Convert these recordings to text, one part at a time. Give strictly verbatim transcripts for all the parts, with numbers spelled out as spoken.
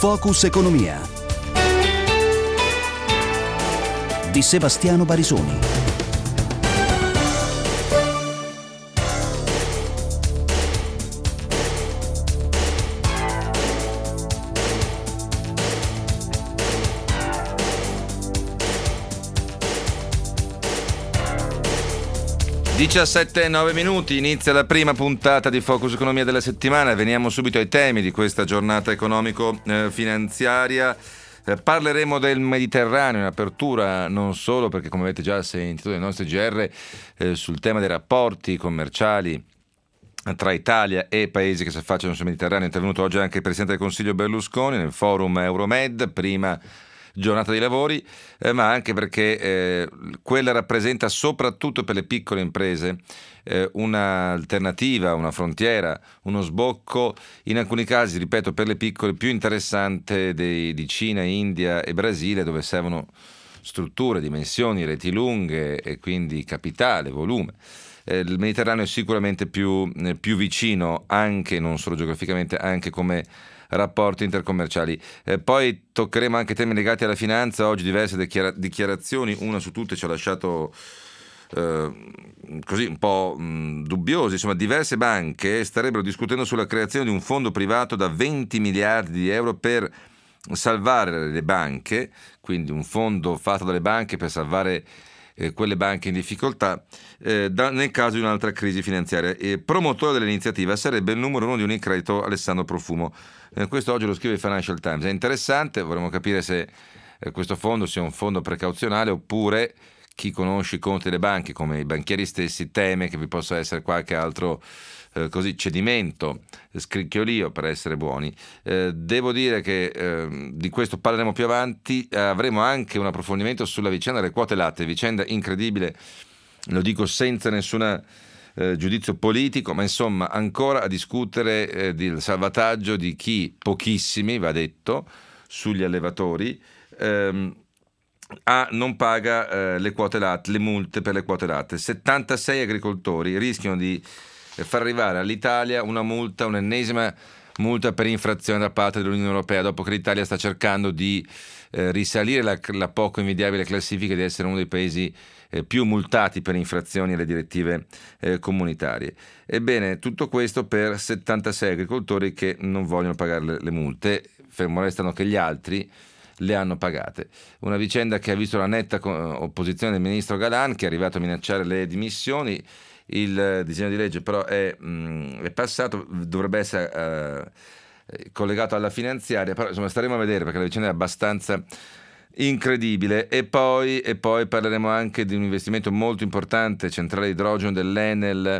Focus Economia di Sebastiano Barisoni. diciassette e nove minuti, inizia la prima puntata di Focus Economia della settimana. Veniamo subito ai temi di questa giornata economico-finanziaria. Eh, parleremo del Mediterraneo in apertura, non solo perché, come avete già sentito dai nostri G R, eh, sul tema dei rapporti commerciali tra Italia e paesi che si affacciano sul Mediterraneo è intervenuto oggi anche il Presidente del Consiglio Berlusconi nel forum Euromed, prima giornata di lavori, eh, ma anche perché eh, quella rappresenta soprattutto per le piccole imprese eh, un'alternativa, una frontiera, uno sbocco, in alcuni casi, ripeto, per le piccole più interessante dei, di Cina, India e Brasile, dove servono strutture, dimensioni, reti lunghe e quindi capitale, volume. Eh, il Mediterraneo è sicuramente più, eh, più vicino, anche non solo geograficamente, anche come rapporti intercommerciali. Eh, poi toccheremo anche temi legati alla finanza. Oggi diverse dichiara- dichiarazioni, una su tutte ci ha lasciato eh, così un po' mh, dubbiosi. Insomma, diverse banche starebbero discutendo sulla creazione di un fondo privato da venti miliardi di euro per salvare le banche, quindi un fondo fatto dalle banche per salvare Eh, quelle banche in difficoltà eh, da, nel caso di un'altra crisi finanziaria. E promotore dell'iniziativa sarebbe il numero uno di Unicredito, Alessandro Profumo. Eh, questo oggi lo scrive il Financial Times. È interessante, vorremmo capire se eh, questo fondo sia un fondo precauzionale oppure chi conosce i conti delle banche, come i banchieri stessi, teme che vi possa essere qualche altro eh, così cedimento, scricchiolio per essere buoni. Eh, devo dire che eh, di questo parleremo più avanti. Eh, avremo anche un approfondimento sulla vicenda delle quote latte, vicenda incredibile, lo dico senza nessun eh, giudizio politico, ma insomma ancora a discutere eh, del salvataggio di chi, pochissimi va detto, sugli allevatori, ehm, A, non paga eh, le quote latte, le multe per le quote latte. settantasei agricoltori rischiano di far arrivare all'Italia una multa, un'ennesima multa per infrazione da parte dell'Unione Europea, dopo che l'Italia sta cercando di eh, risalire la, la poco invidiabile classifica di essere uno dei paesi eh, più multati per infrazioni alle direttive eh, comunitarie. Ebbene, tutto questo per settantasei agricoltori che non vogliono pagare le, le multe, fermo restano che gli altri le hanno pagate. Una vicenda che ha visto la netta opposizione del ministro Galan, che è arrivato a minacciare le dimissioni. Il disegno di legge però è, mh, è passato, dovrebbe essere eh, collegato alla finanziaria, però insomma staremo a vedere perché la vicenda è abbastanza incredibile. E poi, e poi parleremo anche di un investimento molto importante, centrale idrogeno dell'Enel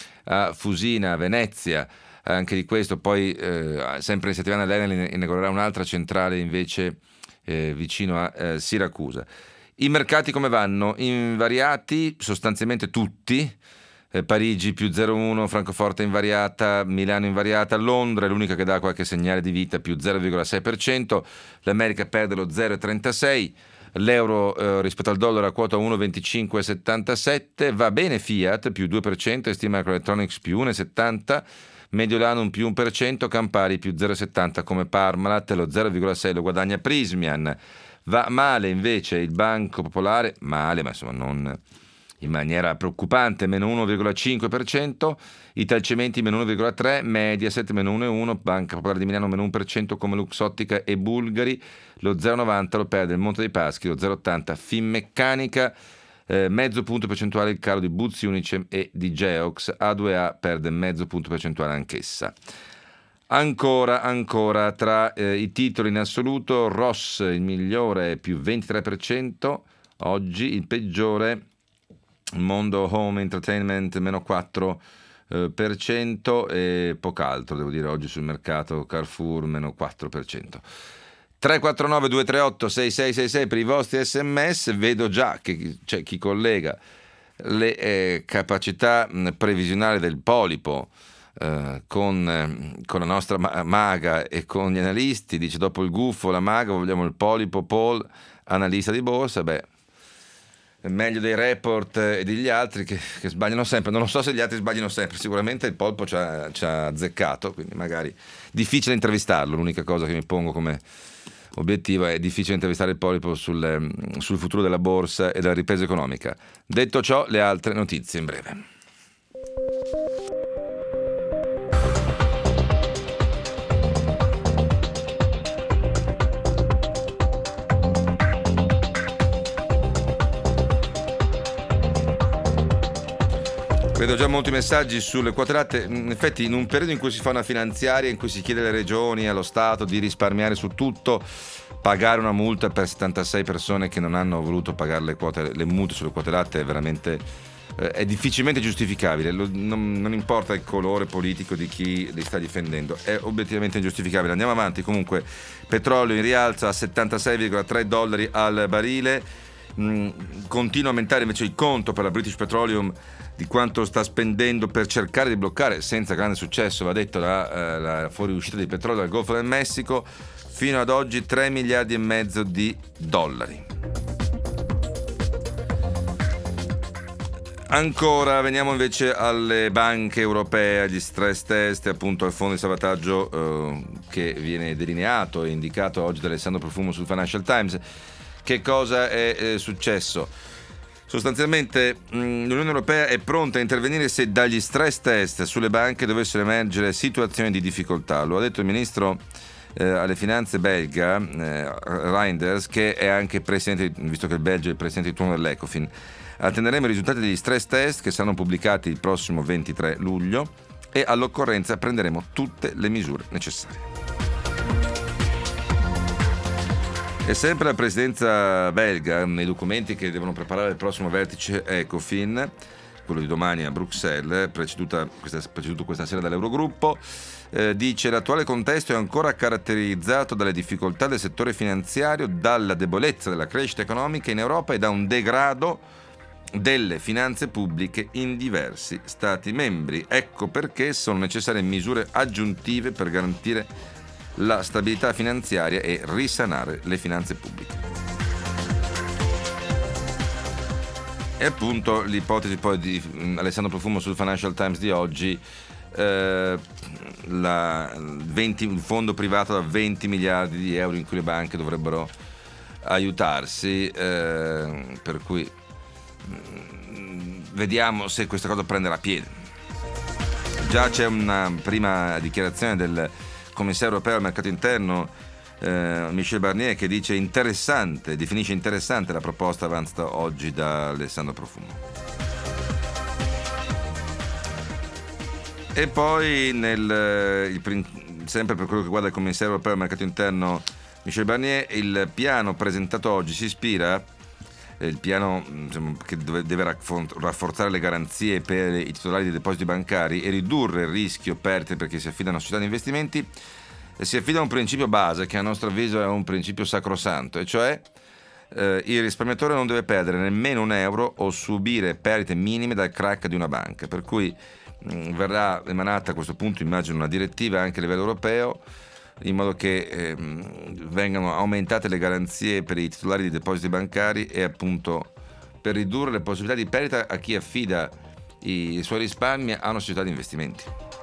a Fusina, a Venezia. Anche di questo poi eh, sempre in settimana l'Enel inaugurerà un'altra centrale invece eh, vicino a eh, Siracusa. I mercati come vanno? Invariati sostanzialmente tutti. Eh, Parigi più zero virgola uno, Francoforte invariata, Milano invariata, Londra è l'unica che dà qualche segnale di vita, più zero virgola sei per cento, l'America perde lo zero virgola trentasei, l'euro eh, rispetto al dollaro a quota uno virgola venticinque settantasette, va bene Fiat più due per cento, Estima Microelectronics più uno virgola settanta, Mediolanum più uno per cento, Campari più zero virgola settanta come Parmalat, lo zero virgola sei lo guadagna Prismian. Va male invece il Banco Popolare, male ma insomma non in maniera preoccupante, meno uno virgola cinque per cento, Italcementi meno uno virgola tre per cento, Mediaset meno uno virgola uno per cento, Banca Popolare di Milano meno uno per cento come Luxottica e Bulgari, lo zero virgola novanta lo perde il Monte dei Paschi, lo zero virgola ottanta Finmeccanica, eh, mezzo punto percentuale il calo di Buzzi Unicem e di Geox, A due A perde mezzo punto percentuale anch'essa. Ancora, ancora tra eh, i titoli in assoluto, Ross il migliore più ventitré per cento, oggi il peggiore Mondo Home Entertainment meno quattro per cento e poco altro devo dire oggi sul mercato, Carrefour meno quattro per cento. tre quattro nove due tre otto sei sei sei sei per i vostri sms. Vedo già che c'è chi collega le eh, capacità previsionali del Polipo eh, con, eh, con la nostra maga e con gli analisti. Dice: dopo il gufo, la maga, vogliamo il Polipo. Paul, analista di borsa. Beh, meglio dei Report e degli altri che, che sbagliano sempre. Non lo so se gli altri sbagliano sempre, sicuramente il polpo ci ha, ci ha azzeccato, quindi magari difficile intervistarlo. L'unica cosa che mi pongo come obiettivo è difficile intervistare il polpo sul, sul futuro della borsa e della ripresa economica. Detto ciò, le altre notizie in breve. Vedo già molti messaggi sulle quote latte. In effetti, in un periodo in cui si fa una finanziaria, in cui si chiede alle regioni e allo Stato di risparmiare su tutto, pagare una multa per settantasei persone che non hanno voluto pagare le quote, le multe sulle quote latte è veramente eh, è difficilmente giustificabile. Lo, non, non importa il colore politico di chi li sta difendendo, è obiettivamente ingiustificabile. Andiamo avanti. Comunque, petrolio in rialzo a settantasei virgola tre dollari al barile. Mm, continua a aumentare invece il conto per la British Petroleum di quanto sta spendendo per cercare di bloccare, senza grande successo, va detto, la, la fuoriuscita di petrolio dal Golfo del Messico. Fino ad oggi tre miliardi e mezzo di dollari. Ancora veniamo invece alle banche europee, agli stress test, appunto al fondo di salvataggio eh, che viene delineato e indicato oggi da Alessandro Profumo sul Financial Times. Che cosa è eh, successo? Sostanzialmente mh, l'Unione Europea è pronta a intervenire se dagli stress test sulle banche dovessero emergere situazioni di difficoltà. Lo ha detto il ministro eh, alle finanze belga, eh, Reinders, che è anche presidente, visto che il Belgio è il presidente di turno dell'Ecofin. Attenderemo i risultati degli stress test che saranno pubblicati il prossimo ventitré luglio e all'occorrenza prenderemo tutte le misure necessarie. E sempre la presidenza belga, nei documenti che devono preparare il prossimo vertice Ecofin, quello di domani a Bruxelles, preceduta questa, preceduto questa sera dall'Eurogruppo, eh, dice: l'attuale contesto è ancora caratterizzato dalle difficoltà del settore finanziario, dalla debolezza della crescita economica in Europa e da un degrado delle finanze pubbliche in diversi Stati membri. Ecco perché sono necessarie misure aggiuntive per garantire la stabilità finanziaria e risanare le finanze pubbliche. E appunto l'ipotesi poi di Alessandro Profumo sul Financial Times di oggi, eh, la venti, un fondo privato da venti miliardi di euro in cui le banche dovrebbero aiutarsi, eh, per cui mh, vediamo se questa cosa prenderà piede. Già c'è una prima dichiarazione del commissario europeo al mercato interno eh, Michel Barnier, che dice interessante, definisce interessante la proposta avanzata oggi da Alessandro Profumo. E poi nel, il, sempre per quello che riguarda il commissario europeo al mercato interno Michel Barnier, il piano presentato oggi si ispira, il piano insomma, che deve rafforzare le garanzie per i titolari dei depositi bancari e ridurre il rischio perdite perché si affidano a società di investimenti, si affida a un principio base che a nostro avviso è un principio sacrosanto, e cioè eh, il risparmiatore non deve perdere nemmeno un euro o subire perdite minime dal crack di una banca, per cui mh, verrà emanata a questo punto, immagino, una direttiva anche a livello europeo, in modo che eh, vengano aumentate le garanzie per i titolari di depositi bancari e appunto per ridurre le possibilità di perdita a chi affida i suoi risparmi a una società di investimenti.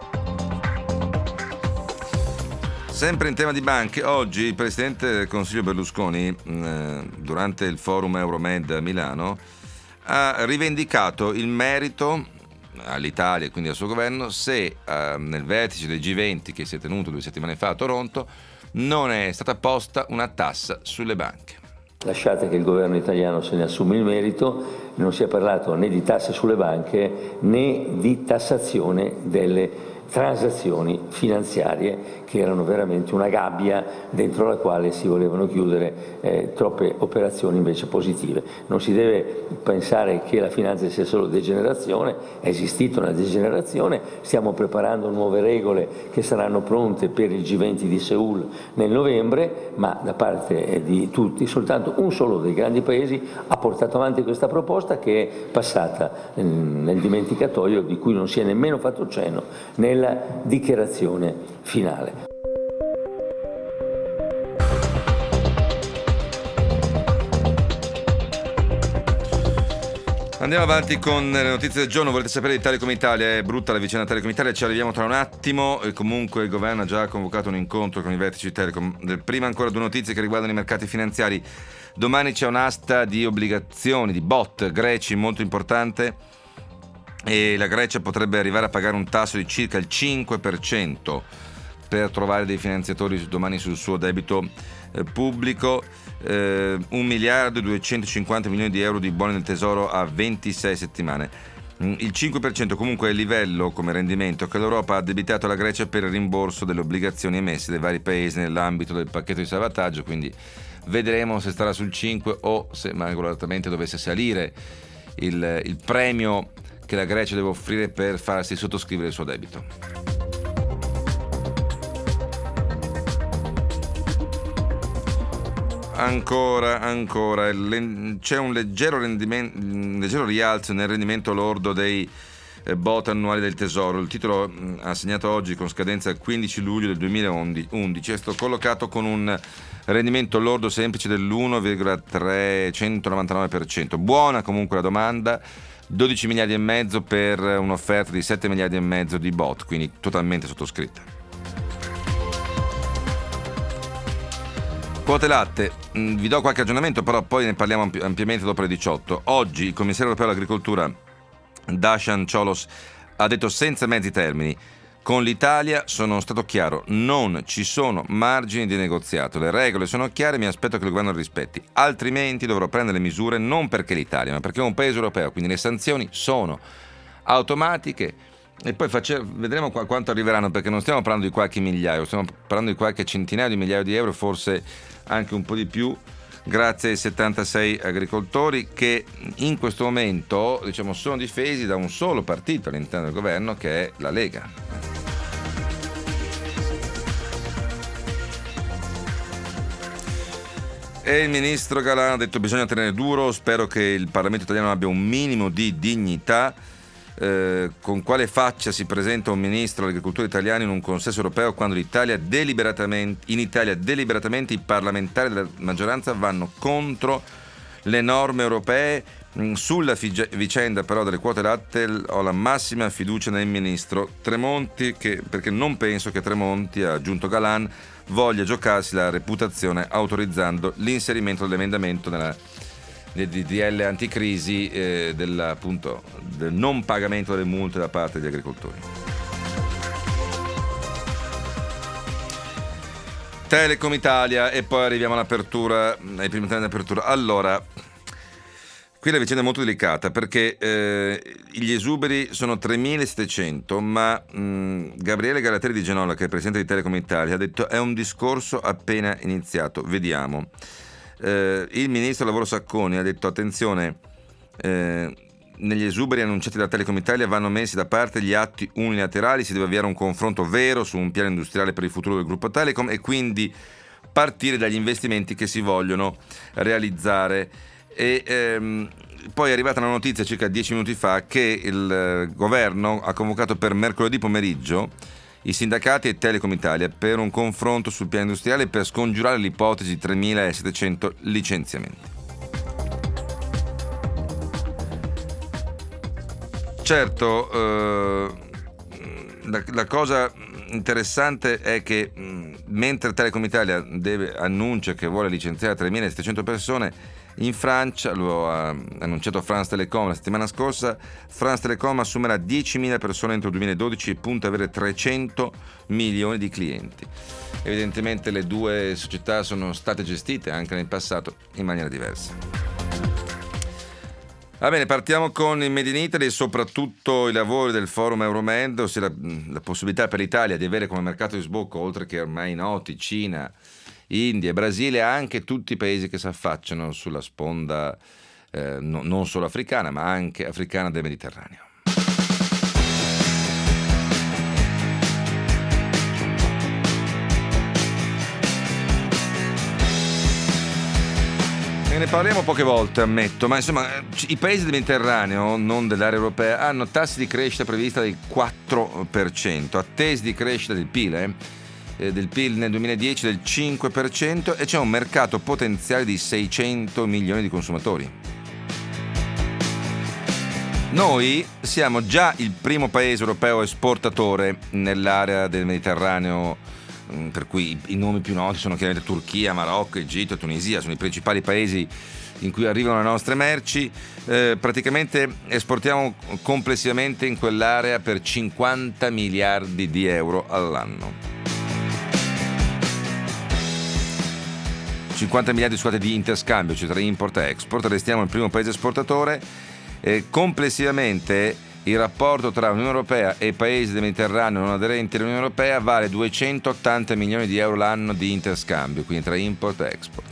Sempre in tema di banche, oggi il Presidente del Consiglio Berlusconi, eh, durante il forum Euromed a Milano, ha rivendicato il merito all'Italia e quindi al suo governo se eh, nel vertice del G venti che si è tenuto due settimane fa a Toronto non è stata posta una tassa sulle banche. Lasciate che il governo italiano se ne assuma il merito, non si è parlato né di tasse sulle banche né di tassazione delle transazioni finanziarie, che erano veramente una gabbia dentro la quale si volevano chiudere eh, troppe operazioni invece positive. Non si deve pensare che la finanza sia solo degenerazione, è esistita una degenerazione, stiamo preparando nuove regole che saranno pronte per il G venti di Seul nel novembre, ma da parte di tutti soltanto un solo dei grandi paesi ha portato avanti questa proposta, che è passata nel dimenticatoio, di cui non si è nemmeno fatto cenno nella dichiarazione finale. Andiamo avanti con le notizie del giorno. Volete sapere di Telecom Italia? È brutta la vicenda Telecom Italia, ci arriviamo tra un attimo. E comunque il governo ha già convocato un incontro con i vertici di Telecom. Prima ancora due notizie che riguardano i mercati finanziari. Domani c'è un'asta di obbligazioni, di bot greci molto importante, e la Grecia potrebbe arrivare a pagare un tasso di circa il cinque per cento per trovare dei finanziatori domani sul suo debito eh, pubblico. eh, un miliardo e duecentocinquanta milioni di euro di buoni del tesoro a ventisei settimane. Il cinque per cento comunque è il livello come rendimento che l'Europa ha addebitato alla Grecia per il rimborso delle obbligazioni emesse dai vari paesi nell'ambito del pacchetto di salvataggio, quindi vedremo se starà sul cinque o se malauguratamente dovesse salire il, il premio che la Grecia deve offrire per farsi sottoscrivere il suo debito. Ancora, ancora, c'è un leggero, rendimento, un leggero rialzo nel rendimento lordo dei bot annuali del Tesoro. Il titolo assegnato oggi con scadenza il quindici luglio del duemilaundici è stato collocato con un rendimento lordo semplice dell'uno virgola trecentonovantanove per cento. Buona comunque la domanda, dodici miliardi e mezzo per un'offerta di sette miliardi e mezzo di bot, quindi totalmente sottoscritta. Quote latte, vi do qualche aggiornamento, però poi ne parliamo ampiamente dopo le diciotto. Oggi il commissario europeo all'agricoltura Dacian Ciolos ha detto senza mezzi termini: con l'Italia sono stato chiaro, non ci sono margini di negoziato, le regole sono chiare, mi aspetto che il governo le rispetti, altrimenti dovrò prendere le misure non perché l'Italia ma perché è un paese europeo, quindi le sanzioni sono automatiche. E poi face- vedremo qua quanto arriveranno, perché non stiamo parlando di qualche migliaio, stiamo parlando di qualche centinaio di migliaia di euro, forse anche un po' di più, grazie ai settantasei agricoltori che in questo momento, diciamo, sono difesi da un solo partito all'interno del governo, che è la Lega. E il ministro Galan ha detto bisogna tenere duro, spero che il Parlamento italiano abbia un minimo di dignità. Eh, con quale faccia si presenta un ministro dell'agricoltura italiano in un consesso europeo quando l'Italia deliberatamente, in Italia deliberatamente i parlamentari della maggioranza vanno contro le norme europee? Sulla fige- vicenda però delle quote latte ho la massima fiducia nel ministro Tremonti, che, perché non penso che Tremonti, ha aggiunto Galan, voglia giocarsi la reputazione autorizzando l'inserimento dell'emendamento nella del D D L anticrisi eh, del, appunto, del non pagamento delle multe da parte degli agricoltori. Telecom Italia, e poi arriviamo all'apertura, ai primi tempi di apertura. Allora, qui la vicenda è molto delicata, perché eh, gli esuberi sono tremilasettecento, ma mh, Gabriele Galateri di Genola, che è il presidente di Telecom Italia, ha detto è un discorso appena iniziato, vediamo. Eh, il ministro del lavoro Sacconi ha detto attenzione, eh, negli esuberi annunciati da Telecom Italia vanno messi da parte gli atti unilaterali, si deve avviare un confronto vero su un piano industriale per il futuro del gruppo Telecom e quindi partire dagli investimenti che si vogliono realizzare. E ehm, poi è arrivata una notizia circa dieci minuti fa che il eh, governo ha convocato per mercoledì pomeriggio i sindacati e Telecom Italia per un confronto sul piano industriale per scongiurare l'ipotesi di tremilasettecento licenziamenti. Certo, eh, la, la cosa interessante è che mh, mentre Telecom Italia deve, annuncia che vuole licenziare tremilasettecento persone, in Francia, lo ha annunciato France Telecom la settimana scorsa, France Telecom assumerà diecimila persone entro il duemiladodici e punta ad avere trecento milioni di clienti. Evidentemente le due società sono state gestite anche nel passato in maniera diversa. Va bene, partiamo con il Made in Italy e soprattutto i lavori del Forum Euromed, ossia la, la possibilità per l'Italia di avere come mercato di sbocco, oltre che ormai noti, Cina, India, Brasile, anche tutti i paesi che si affacciano sulla sponda eh, no, non solo africana, ma anche africana del Mediterraneo. Ne parliamo poche volte, ammetto, ma insomma i paesi del Mediterraneo, non dell'area europea, hanno tassi di crescita prevista del quattro per cento, attesi di crescita del P I L, eh? del P I L nel duemiladieci del cinque per cento, e c'è un mercato potenziale di seicento milioni di consumatori. Noi siamo già il primo paese europeo esportatore nell'area del Mediterraneo, per cui i nomi più noti sono chiaramente Turchia, Marocco, Egitto, Tunisia, sono i principali paesi in cui arrivano le nostre merci. Eh, praticamente esportiamo complessivamente in quell'area per cinquanta miliardi di euro all'anno. cinquanta miliardi, scusate, di interscambio, cioè tra import e export. Restiamo il primo paese esportatore. Eh, complessivamente il rapporto tra Unione Europea e paesi del Mediterraneo non aderenti all'Unione Europea vale duecentottanta milioni di euro l'anno di interscambio, quindi tra import e export.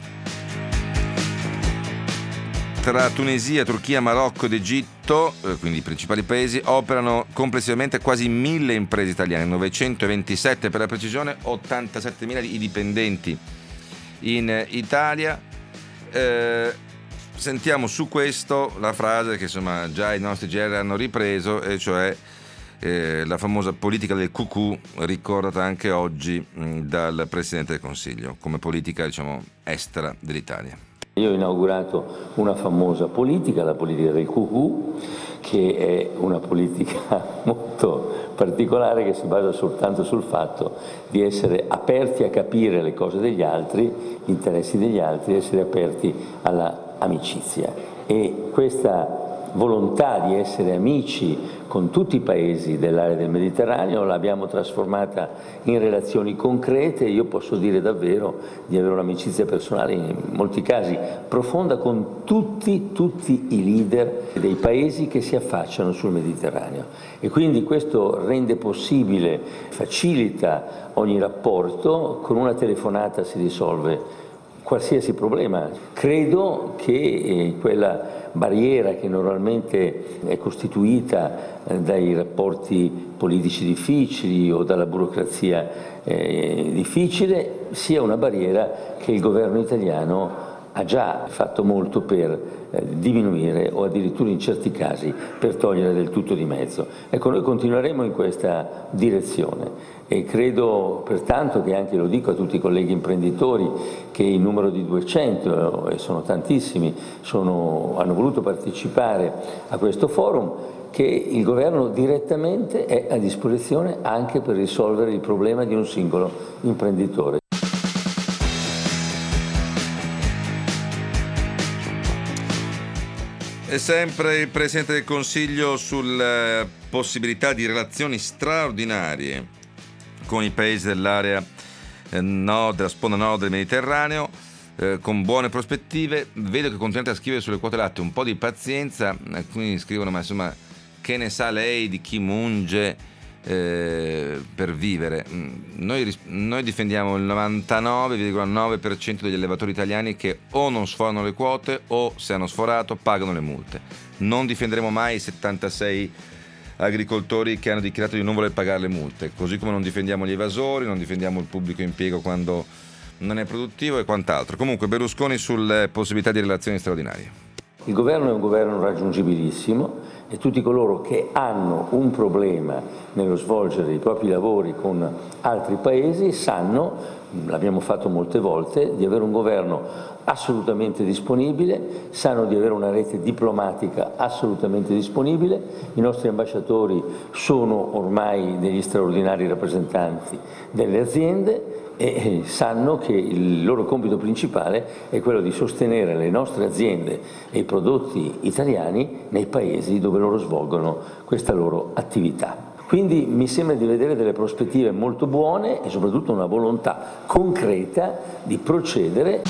Tra Tunisia, Turchia, Marocco ed Egitto, eh, quindi i principali paesi, operano complessivamente quasi mille imprese italiane, novecentoventisette per la precisione, ottantasettemila i dipendenti in Italia. Eh, Sentiamo su questo la frase che insomma già i nostri G R hanno ripreso, e cioè eh, la famosa politica del cucù, ricordata anche oggi mh, dal Presidente del Consiglio come politica, diciamo, estera dell'Italia. Io ho inaugurato una famosa politica, la politica del cucù, che è una politica molto particolare che si basa soltanto sul fatto di essere aperti a capire le cose degli altri, gli interessi degli altri, essere aperti alla amicizia. E questa volontà di essere amici con tutti i paesi dell'area del Mediterraneo l'abbiamo trasformata in relazioni concrete. Io posso dire davvero di avere un'amicizia personale, in molti casi profonda, con tutti, tutti i leader dei paesi che si affacciano sul Mediterraneo. E quindi questo rende possibile, facilita ogni rapporto. Con una telefonata si risolve qualsiasi problema. Credo che eh, quella barriera che normalmente è costituita eh, dai rapporti politici difficili o dalla burocrazia eh, difficile sia una barriera che il governo italiano ha già fatto molto per eh, diminuire o addirittura in certi casi per togliere del tutto di mezzo. Ecco, noi continueremo in questa direzione e credo pertanto che, anche lo dico a tutti i colleghi imprenditori, che il numero di duecento, e sono tantissimi, sono, hanno voluto partecipare a questo forum, che il governo direttamente è a disposizione anche per risolvere il problema di un singolo imprenditore. E sempre il Presidente del Consiglio sulla possibilità di relazioni straordinarie con i paesi dell'area nord, della sponda nord del Mediterraneo, eh, con buone prospettive. Vedo che continuate a scrivere sulle quote latte, un po' di pazienza. Alcuni scrivono: ma insomma, che ne sa lei di chi munge eh, per vivere? Noi, noi difendiamo il novantanove virgola nove per cento degli allevatori italiani che o non sforano le quote o, se hanno sforato, pagano le multe. Non difenderemo mai i settantasei agricoltori che hanno dichiarato di non voler pagare le multe, così come non difendiamo gli evasori, non difendiamo il pubblico impiego quando non è produttivo e quant'altro. Comunque, Berlusconi sulle possibilità di relazioni straordinarie. Il governo è un governo raggiungibilissimo e tutti coloro che hanno un problema nello svolgere i propri lavori con altri paesi sanno, l'abbiamo fatto molte volte, di avere un governo assolutamente disponibile, sanno di avere una rete diplomatica assolutamente disponibile. I nostri ambasciatori sono ormai degli straordinari rappresentanti delle aziende e sanno che il loro compito principale è quello di sostenere le nostre aziende e i prodotti italiani nei paesi dove loro svolgono questa loro attività. Quindi mi sembra di vedere delle prospettive molto buone e soprattutto una volontà concreta di procedere.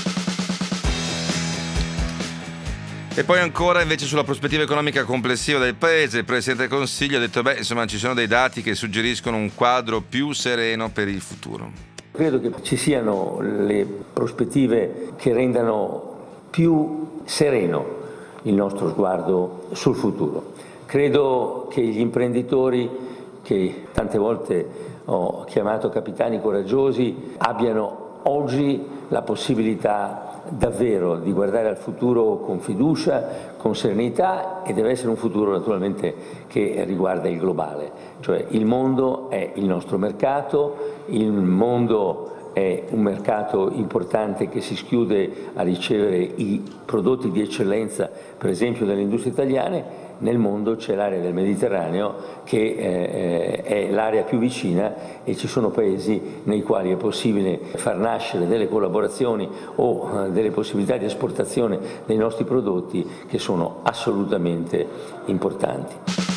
E poi ancora invece sulla prospettiva economica complessiva del paese, il Presidente del Consiglio ha detto: beh, insomma, ci sono dei dati che suggeriscono un quadro più sereno per il futuro. Credo che ci siano le prospettive che rendano più sereno il nostro sguardo sul futuro. Credo che gli imprenditori, che tante volte ho chiamato capitani coraggiosi, abbiano oggi la possibilità davvero di guardare al futuro con fiducia, con serenità, e deve essere un futuro naturalmente che riguarda il globale, cioè il mondo è il nostro mercato, il mondo è un mercato importante che si schiude a ricevere i prodotti di eccellenza, per esempio delle industrie italiane, nel mondo c'è l'area del Mediterraneo che eh, è l'area più vicina e ci sono paesi nei quali è possibile far nascere delle collaborazioni o eh, delle possibilità di esportazione dei nostri prodotti che sono assolutamente importanti.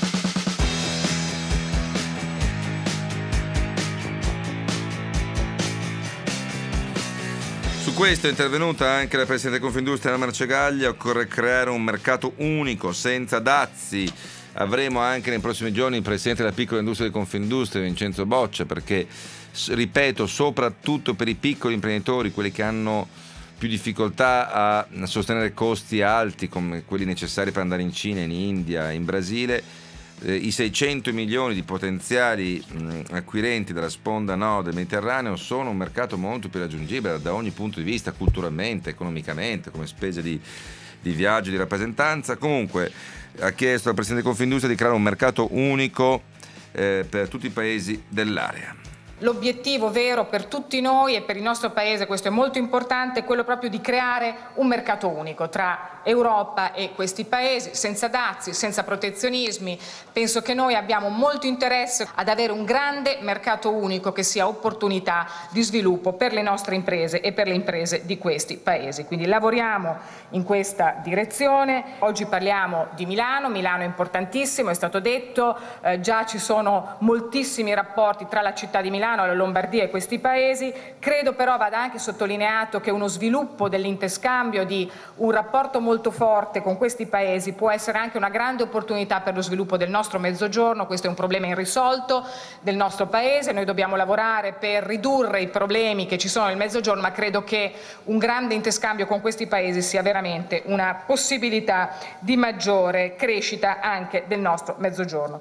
Su questo è intervenuta anche la Presidente di Confindustria Marcegaglia. Occorre creare un mercato unico, senza dazi. Avremo anche nei prossimi giorni il Presidente della Piccola Industria di Confindustria, Vincenzo Boccia, perché, ripeto, soprattutto per i piccoli imprenditori, quelli che hanno più difficoltà a sostenere costi alti come quelli necessari per andare in Cina, in India, in Brasile, eh, i seicento milioni di potenziali mh, acquirenti della sponda nord del Mediterraneo sono un mercato molto più raggiungibile da ogni punto di vista, culturalmente, economicamente, come spese di, di viaggio, di rappresentanza. Comunque ha chiesto al Presidente di Confindustria di creare un mercato unico eh, per tutti i paesi dell'area. L'obiettivo vero per tutti noi e per il nostro Paese, questo è molto importante, è quello proprio di creare un mercato unico tra Europa e questi Paesi, senza dazi, senza protezionismi. Penso che noi abbiamo molto interesse ad avere un grande mercato unico che sia opportunità di sviluppo per le nostre imprese e per le imprese di questi Paesi. Quindi lavoriamo in questa direzione. Oggi parliamo di Milano, Milano è importantissimo, è stato detto, eh, già ci sono moltissimi rapporti tra la città di Milano, la Lombardia e questi paesi. Credo però vada anche sottolineato che uno sviluppo dell'interscambio, di un rapporto molto forte con questi paesi, può essere anche una grande opportunità per lo sviluppo del nostro Mezzogiorno. Questo è un problema irrisolto del nostro Paese, noi dobbiamo lavorare per ridurre i problemi che ci sono nel Mezzogiorno, ma credo che un grande interscambio con questi paesi sia veramente una possibilità di maggiore crescita anche del nostro Mezzogiorno.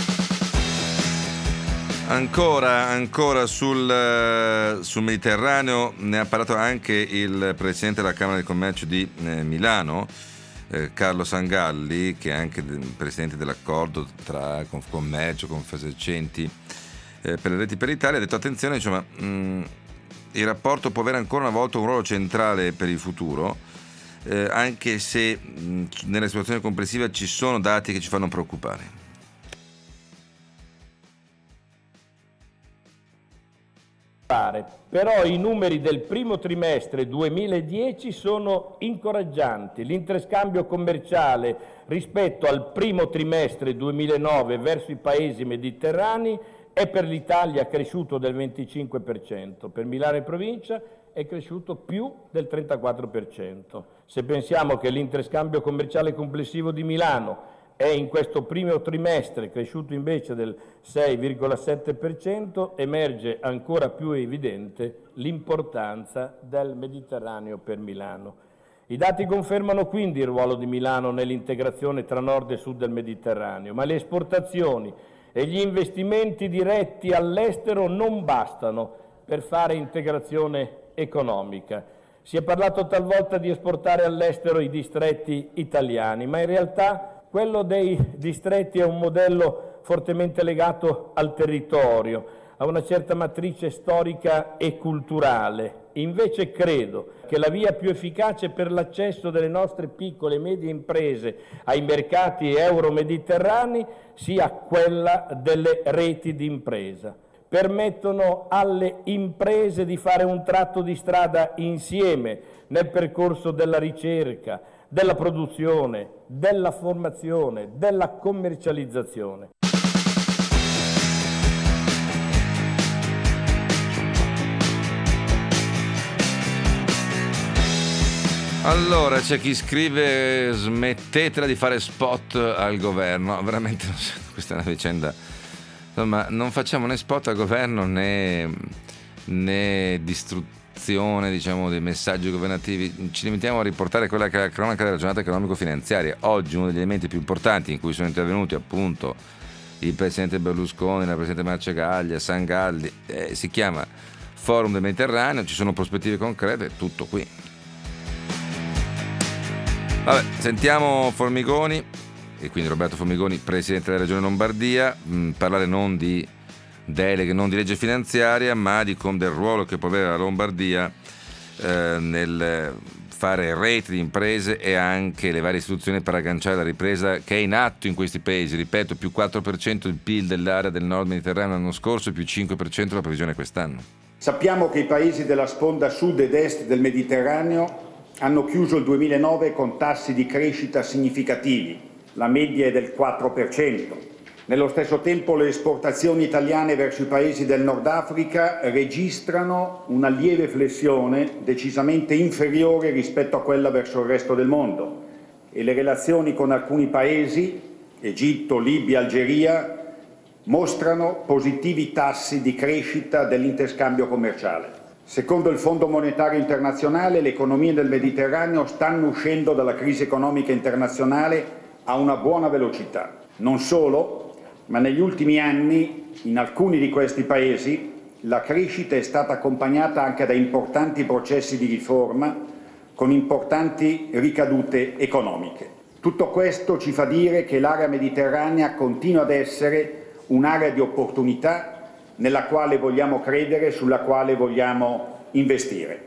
Ancora, ancora sul, sul Mediterraneo ne ha parlato anche il Presidente della Camera di Commercio di eh, Milano, eh, Carlo Sangalli, che è anche il Presidente dell'accordo tra Confcommercio, Confesercenti eh, per le reti per l'Italia. Ha detto attenzione, insomma, mh, il rapporto può avere ancora una volta un ruolo centrale per il futuro, eh, anche se mh, nella situazione complessiva ci sono dati che ci fanno preoccupare. Però i numeri del primo trimestre duemiladieci sono incoraggianti. L'interscambio commerciale rispetto al primo trimestre duemilanove verso i paesi mediterranei è per l'Italia cresciuto del venticinque per cento, per Milano e provincia è cresciuto più del trentaquattro per cento. Se pensiamo che l'interscambio commerciale complessivo di Milano è in questo primo trimestre cresciuto invece del sei virgola sette per cento, emerge ancora più evidente l'importanza del Mediterraneo per Milano. I dati confermano quindi il ruolo di Milano nell'integrazione tra nord e sud del Mediterraneo, ma le esportazioni e gli investimenti diretti all'estero non bastano per fare integrazione economica. Si è parlato talvolta di esportare all'estero i distretti italiani, ma in realtà quello dei distretti è un modello fortemente legato al territorio, a una certa matrice storica e culturale. Invece credo che la via più efficace per l'accesso delle nostre piccole e medie imprese ai mercati euro-mediterranei sia quella delle reti di impresa. Permettono alle imprese di fare un tratto di strada insieme nel percorso della ricerca, della produzione, della formazione, della commercializzazione. Allora, c'è chi scrive: smettetela di fare spot al governo. Veramente questa è una vicenda. Insomma, non facciamo né spot al governo né, né distruzione, diciamo, dei messaggi governativi. Ci limitiamo a riportare quella che è la cronaca della giornata economico-finanziaria. Oggi uno degli elementi più importanti in cui sono intervenuti appunto il Presidente Berlusconi, la Presidente Marcegaglia, Sangalli, eh, si chiama Forum del Mediterraneo, ci sono prospettive concrete, tutto qui. Vabbè, sentiamo Formigoni, e quindi Roberto Formigoni, Presidente della Regione Lombardia, mh, parlare non di deleghe, non di legge finanziaria, ma di, con, del ruolo che può avere la Lombardia eh, nel fare rete di imprese e anche le varie istituzioni per agganciare la ripresa che è in atto in questi paesi. Ripeto, più quattro per cento il P I L dell'area del nord Mediterraneo l'anno scorso, più cinque per cento la previsione quest'anno. Sappiamo che i paesi della sponda sud ed est del Mediterraneo hanno chiuso il duemilanove con tassi di crescita significativi, la media è del quattro per cento. Nello stesso tempo le esportazioni italiane verso i paesi del Nord Africa registrano una lieve flessione decisamente inferiore rispetto a quella verso il resto del mondo e le relazioni con alcuni paesi, Egitto, Libia, Algeria, mostrano positivi tassi di crescita dell'interscambio commerciale. Secondo il Fondo Monetario Internazionale, le economie del Mediterraneo stanno uscendo dalla crisi economica internazionale a una buona velocità. Non solo, ma negli ultimi anni in alcuni di questi paesi la crescita è stata accompagnata anche da importanti processi di riforma con importanti ricadute economiche. Tutto questo ci fa dire che l'area mediterranea continua ad essere un'area di opportunità nella quale vogliamo credere, sulla quale vogliamo investire.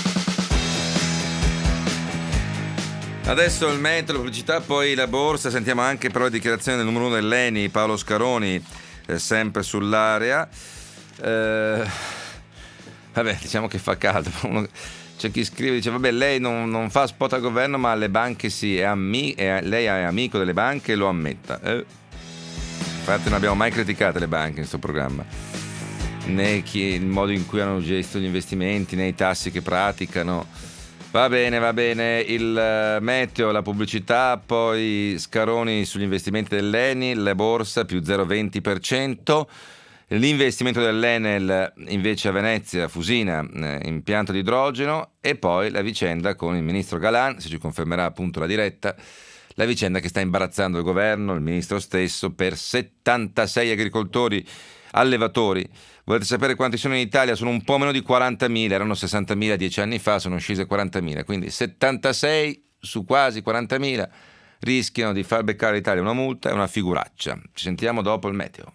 Adesso il meteo, la pubblicità, poi la borsa. Sentiamo anche però le dichiarazioni del numero uno dell'Eni, Paolo Scaroni, eh, sempre sull'area. Eh, vabbè, diciamo che fa caldo. Uno, c'è chi scrive, dice vabbè, lei non, non fa spot al governo, ma alle banche sì, è ami- è, lei è amico delle banche e lo ammetta. Eh. Infatti non abbiamo mai criticato le banche in questo programma, né chi, il modo in cui hanno gestito gli investimenti, né i tassi che praticano. Va bene, va bene, il meteo, la pubblicità, poi Scaroni sugli investimenti dell'Eni, la borsa più zero virgola venti per cento, l'investimento dell'Enel invece a Venezia, Fusina, eh, impianto di idrogeno, e poi la vicenda con il ministro Galan, se ci confermerà appunto la diretta, la vicenda che sta imbarazzando il governo, il ministro stesso, per settantasei agricoltori allevatori. Volete sapere quanti sono in Italia? Sono un po' meno di quarantamila, erano sessantamila dieci anni fa, sono scese a quarantamila, quindi settantasei su quasi quarantamila rischiano di far beccare l'Italia una multa e una figuraccia. Ci sentiamo dopo il meteo.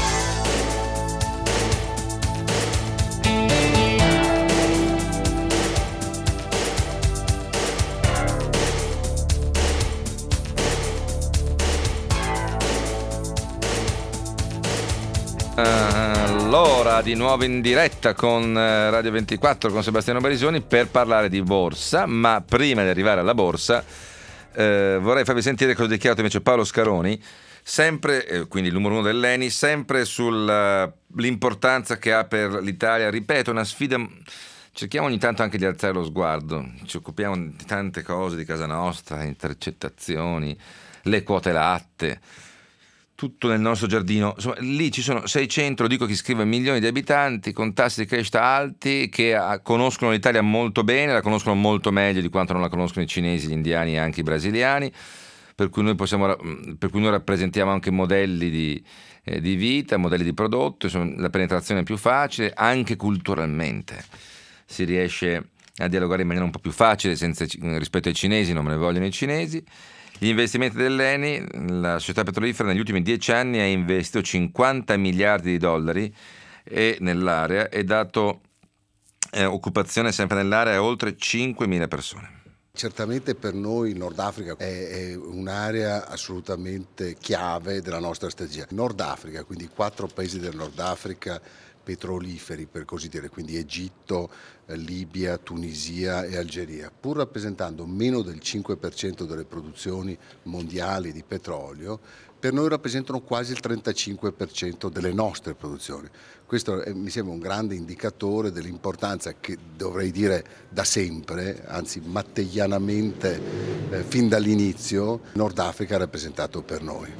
Allora, di nuovo in diretta con Radio ventiquattro con Sebastiano Barisoni per parlare di borsa, ma prima di arrivare alla borsa eh, vorrei farvi sentire cosa ha dichiarato invece Paolo Scaroni, sempre, eh, quindi il numero uno dell'Eni, sempre sull'importanza che ha per l'Italia. Ripeto, una sfida, cerchiamo ogni tanto anche di alzare lo sguardo, ci occupiamo di tante cose di casa nostra, intercettazioni, le quote latte, tutto nel nostro giardino. Insomma, lì ci sono seicento, lo dico chi scrive, milioni di abitanti con tassi di crescita alti che conoscono l'Italia molto bene, la conoscono molto meglio di quanto non la conoscono i cinesi, gli indiani e anche i brasiliani, per cui noi possiamo, per cui noi rappresentiamo anche modelli di, eh, di vita, modelli di prodotto, insomma, la penetrazione è più facile, anche culturalmente si riesce a dialogare in maniera un po' più facile senza, rispetto ai cinesi, non me ne vogliono i cinesi. Gli investimenti dell'Eni, la società petrolifera negli ultimi dieci anni ha investito cinquanta miliardi di dollari e nell'area e dato eh, occupazione sempre nell'area a oltre cinquemila persone. Certamente per noi il Nord Africa è, è un'area assolutamente chiave della nostra strategia. Nord Africa, quindi quattro paesi del Nord Africa petroliferi per così dire, quindi Egitto, Libia, Tunisia e Algeria, pur rappresentando meno del cinque per cento delle produzioni mondiali di petrolio, per noi rappresentano quasi il trentacinque per cento delle nostre produzioni. Questo è, mi sembra un grande indicatore dell'importanza che dovrei dire da sempre, anzi matteglianamente eh, fin dall'inizio, Nord Africa ha rappresentato per noi.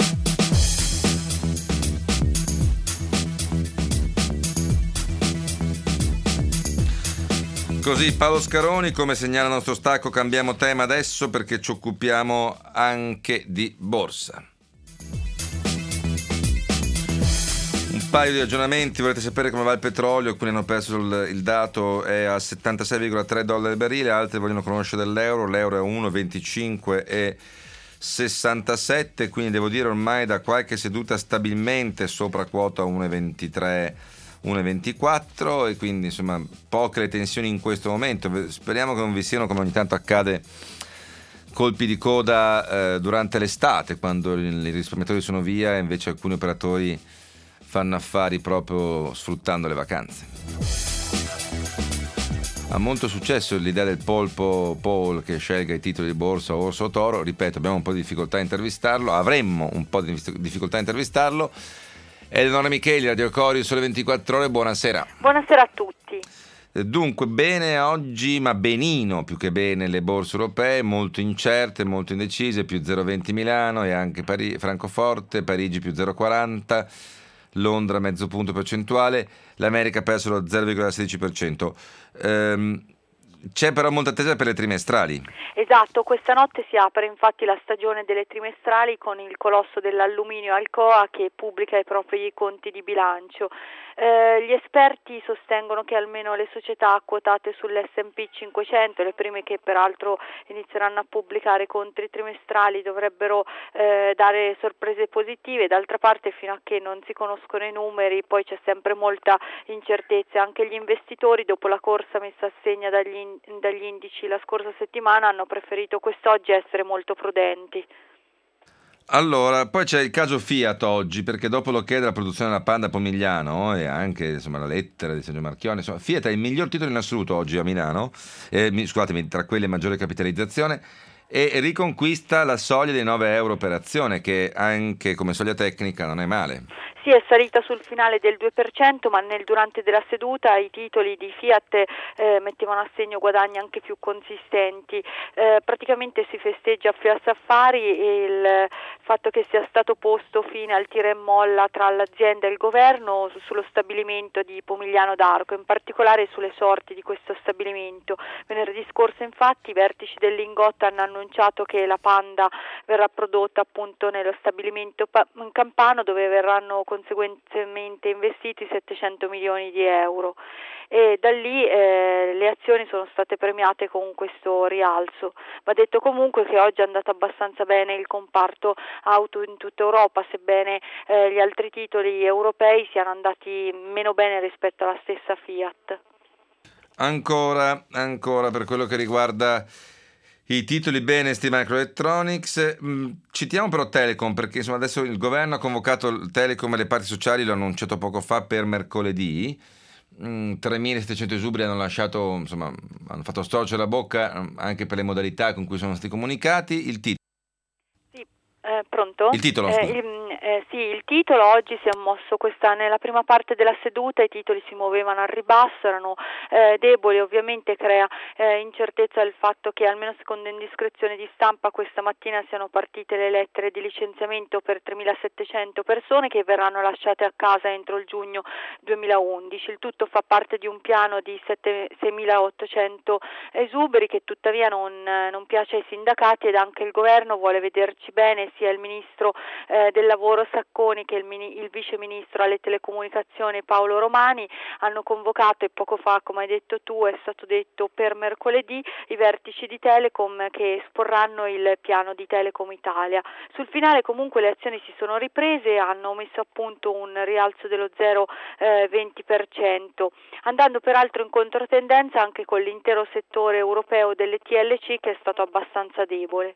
Così Paolo Scaroni, come segnala il nostro stacco, cambiamo tema adesso perché ci occupiamo anche di borsa. Un paio di aggiornamenti, volete sapere come va il petrolio? Alcuni hanno perso il, il dato, è a settantasei virgola tre dollari al barile, altri vogliono conoscere dell'euro, l'euro è a uno virgola venticinque e sessantasette, quindi devo dire ormai da qualche seduta stabilmente sopra quota uno virgola ventitré, uno virgola ventiquattro, e quindi insomma poche le tensioni in questo momento. Speriamo che non vi siano, come ogni tanto accade, colpi di coda eh, durante l'estate, quando i risparmiatori sono via e invece alcuni operatori fanno affari proprio sfruttando le vacanze. Ha molto successo l'idea del polpo Paul che scelga i titoli di borsa orso o toro. Ripeto, abbiamo un po' di difficoltà a intervistarlo, avremmo un po' di difficoltà a intervistarlo. Eleonora Micheli, Radio Corio, Sole ventiquattro Ore, buonasera. Buonasera a tutti. Dunque, bene oggi, ma benino più che bene le borse europee, molto incerte, molto indecise, più zero virgola venti Milano e anche Pari- Francoforte, Parigi più zero virgola quaranta, Londra mezzo punto percentuale, l'America ha perso lo zero virgola sedici per cento. Ehm, c'è però molta attesa per le trimestrali. Esatto, questa notte si apre infatti la stagione delle trimestrali con il colosso dell'alluminio Alcoa che pubblica i propri conti di bilancio. Eh, gli esperti sostengono che almeno le società quotate sull'esse and pi cinquecento, le prime che peraltro inizieranno a pubblicare conti trimestrali, dovrebbero eh, dare sorprese positive. D'altra parte, fino a che non si conoscono i numeri, poi c'è sempre molta incertezza. Anche gli investitori, dopo la corsa messa a segno dagli, dagli indici la scorsa settimana, hanno preferito quest'oggi essere molto prudenti. Allora, poi c'è il caso Fiat oggi, perché dopo l'ok della produzione della Panda a Pomigliano e anche insomma la lettera di Sergio Marchionne, insomma, Fiat è il miglior titolo in assoluto oggi a Milano, eh, mi, scusatemi, tra quelle maggiore capitalizzazione, e riconquista la soglia dei nove euro per azione, che anche come soglia tecnica non è male. Sì, è salita sul finale del due per cento, ma nel durante della seduta i titoli di Fiat eh, mettevano a segno guadagni anche più consistenti. Eh, praticamente si festeggia a Piazza Affari il fatto che sia stato posto fine al tira e molla tra l'azienda e il governo su, sullo stabilimento di Pomigliano d'Arco, in particolare sulle sorti di questo stabilimento. Venerdì scorso infatti i vertici del Lingotto hanno annunciato che la Panda verrà prodotta appunto nello stabilimento campano, dove verranno conseguentemente investiti settecento milioni di euro, e da lì eh, le azioni sono state premiate con questo rialzo. Va detto comunque che oggi è andato abbastanza bene il comparto auto in tutta Europa, sebbene eh, gli altri titoli europei siano andati meno bene rispetto alla stessa Fiat. Ancora, ancora per quello che riguarda i titoli Benesti Microelectronics, mm, citiamo però Telecom, perché insomma adesso il governo ha convocato il Telecom e le parti sociali, l'ho annunciato poco fa per mercoledì. Mm, tremilasettecento esuberi hanno lasciato, insomma, hanno fatto storcere la bocca anche per le modalità con cui sono stati comunicati. Il titolo. Sì, eh, pronto? Il titolo, eh, il, eh, sì, il titolo oggi si è mosso questa, nella prima parte della seduta i titoli si muovevano al ribasso, erano eh, deboli, ovviamente crea eh, incertezza il fatto che almeno secondo indiscrezioni di stampa questa mattina siano partite le lettere di licenziamento per tremilasettecento persone che verranno lasciate a casa entro il giugno duemilaundici. Il tutto fa parte di un piano di seimilaottocento esuberi che tuttavia non, non piace ai sindacati, ed anche il governo vuole vederci bene, sia il ministro eh, del lavoro Sacconi che il, mini, il vice ministro alle telecomunicazioni Paolo Romani hanno convocato, e poco fa, come hai detto tu, è stato detto per mercoledì, i vertici di Telecom che esporranno il piano di Telecom Italia. Sul finale comunque le azioni si sono riprese e hanno messo a punto un rialzo dello zero virgola venti per cento, andando peraltro in controtendenza anche con l'intero settore europeo delle T L C che è stato abbastanza debole.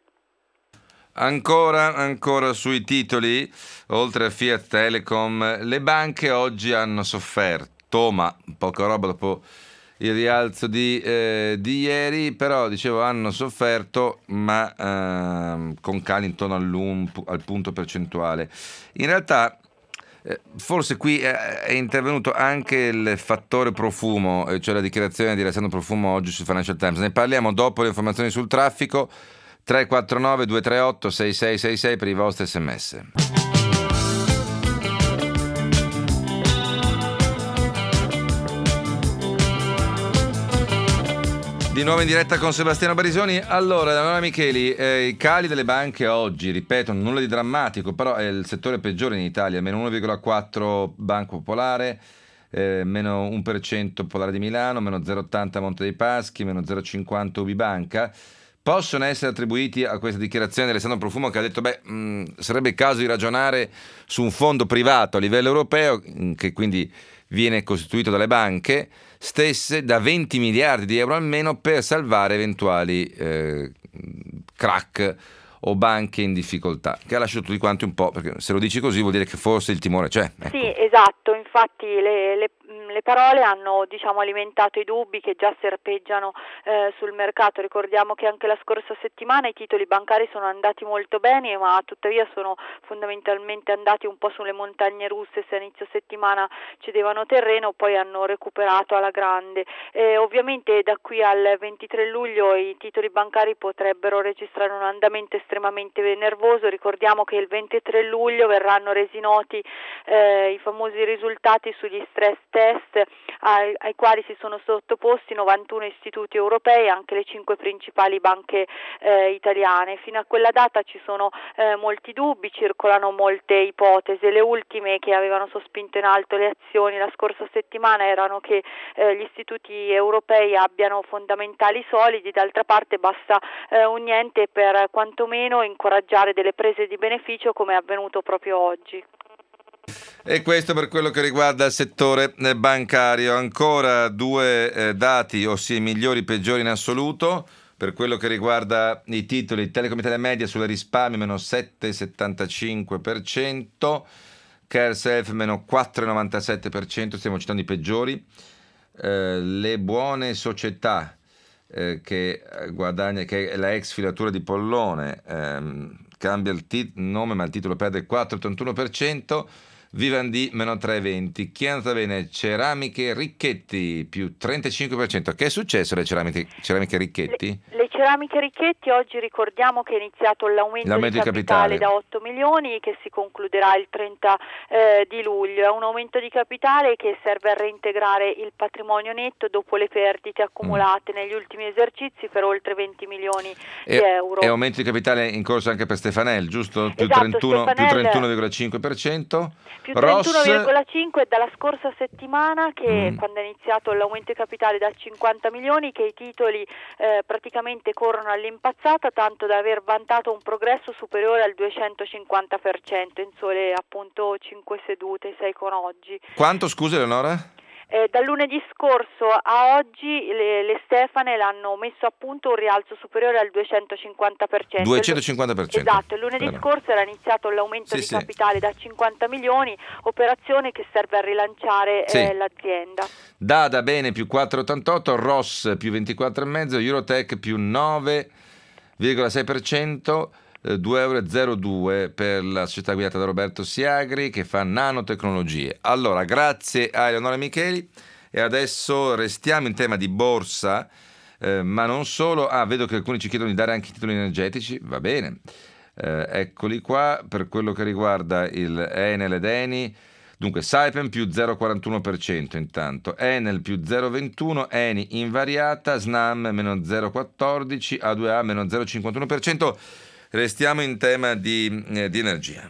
Ancora, ancora sui titoli, oltre a Fiat Telecom, le banche oggi hanno sofferto, ma poca roba dopo il rialzo di, eh, di ieri, però dicevo hanno sofferto, ma eh, con cali intorno al punto percentuale. In realtà eh, forse qui è intervenuto anche il fattore profumo, cioè la dichiarazione di Alessandro Profumo oggi su Financial Times. Ne parliamo dopo le informazioni sul traffico. tre quattro nove due tre otto sei sei sei sei per i vostri sms. Di nuovo in diretta con Sebastiano Barisoni. Allora, Eleonora Micheli, eh, i cali delle banche oggi, ripeto, nulla di drammatico, però è il settore peggiore in Italia, meno uno virgola quattro Banco Popolare, eh, meno uno per cento Popolare di Milano, meno zero virgola ottanta Monte dei Paschi, meno zero virgola cinquanta Ubibanca. Possono essere attribuiti a questa dichiarazione di Alessandro Profumo, che ha detto beh mh, sarebbe il caso di ragionare su un fondo privato a livello europeo, che quindi viene costituito dalle banche stesse da venti miliardi di euro almeno per salvare eventuali eh, crack o banche in difficoltà, che ha lasciato tutti quanti un po', perché se lo dici così vuol dire che forse il timore c'è. Ecco. Sì, esatto, infatti le, le, le parole hanno diciamo alimentato i dubbi che già serpeggiano eh, sul mercato. Ricordiamo che anche la scorsa settimana i titoli bancari sono andati molto bene, ma tuttavia sono fondamentalmente andati un po' sulle montagne russe. Se a inizio settimana cedevano terreno, poi hanno recuperato alla grande. Eh, ovviamente da qui al ventitré luglio i titoli bancari potrebbero registrare un andamento estremamente nervoso. Ricordiamo che il ventitré luglio verranno resi noti eh, i famosi risultati sugli stress test ai, ai quali si sono sottoposti novantuno istituti europei, anche le cinque principali banche eh, italiane. Fino a quella data ci sono eh, molti dubbi, circolano molte ipotesi. Le ultime che avevano sospinto in alto le azioni la scorsa settimana erano che eh, gli istituti europei abbiano fondamentali solidi. D'altra parte basta eh, un niente per quantomeno incoraggiare delle prese di beneficio, come è avvenuto proprio oggi. E questo per quello che riguarda il settore bancario. Ancora due eh, dati, ossia i migliori e i peggiori in assoluto. Per quello che riguarda i titoli, Telecom Italia Media sulle risparmi meno sette virgola settantacinque per cento, CareSelf meno quattro virgola novantasette per cento, stiamo citando i peggiori. Eh, le buone società eh, che guadagna, che è la ex filatura di Pollone, ehm, cambia il tit- nome ma il titolo perde il quattro virgola ottantuno per cento. Vivendi meno tre virgola venti. Chi è andata bene? Ceramiche Ricchetti più trentacinque per cento. Che è successo alle ceramiche, ceramiche Ricchetti? Le, le ceramiche Ricchetti oggi ricordiamo che è iniziato l'aumento, l'aumento di, capitale di capitale da otto milioni che si concluderà il trenta eh, di luglio. È un aumento di capitale che serve a reintegrare il patrimonio netto dopo le perdite accumulate mm. negli ultimi esercizi per oltre venti milioni e, di euro. E aumento di capitale in corso anche per Stefanel, giusto? Più esatto, trentuno, Stefanel, più trentuno virgola cinque per cento. Più trentuno virgola cinque dalla scorsa settimana, che mm. quando è iniziato l'aumento di capitale da cinquanta milioni, che i titoli eh, praticamente corrono all'impazzata, tanto da aver vantato un progresso superiore al duecentocinquanta per cento in sole appunto cinque sedute, sei con oggi. Quanto, scusa Eleonora? Eh, dal lunedì scorso a oggi le, le Stefane l'hanno messo a punto un rialzo superiore al duecentocinquanta per cento. duecentocinquanta per cento. Esatto, il lunedì Bene. scorso era iniziato l'aumento sì, di sì. capitale da cinquanta milioni, operazione che serve a rilanciare sì. eh, l'azienda. Dada bene più quattro virgola ottantotto, Ross più ventiquattro virgola cinque, Eurotech più nove virgola sei per cento. due virgola zero due euro per la società guidata da Roberto Siagri che fa nanotecnologie. Allora, grazie a Eleonora Micheli e adesso restiamo in tema di borsa, eh, ma non solo. Ah, vedo che alcuni ci chiedono di dare anche i titoli energetici, va bene. Eh, eccoli qua, per quello che riguarda il Enel ed Eni. Dunque, Saipem più zero virgola quarantuno per cento intanto, Enel più zero virgola ventuno, Eni invariata, Snam meno zero virgola quattordici, A due A meno zero virgola cinquantuno per cento. Restiamo in tema di, eh, di energia.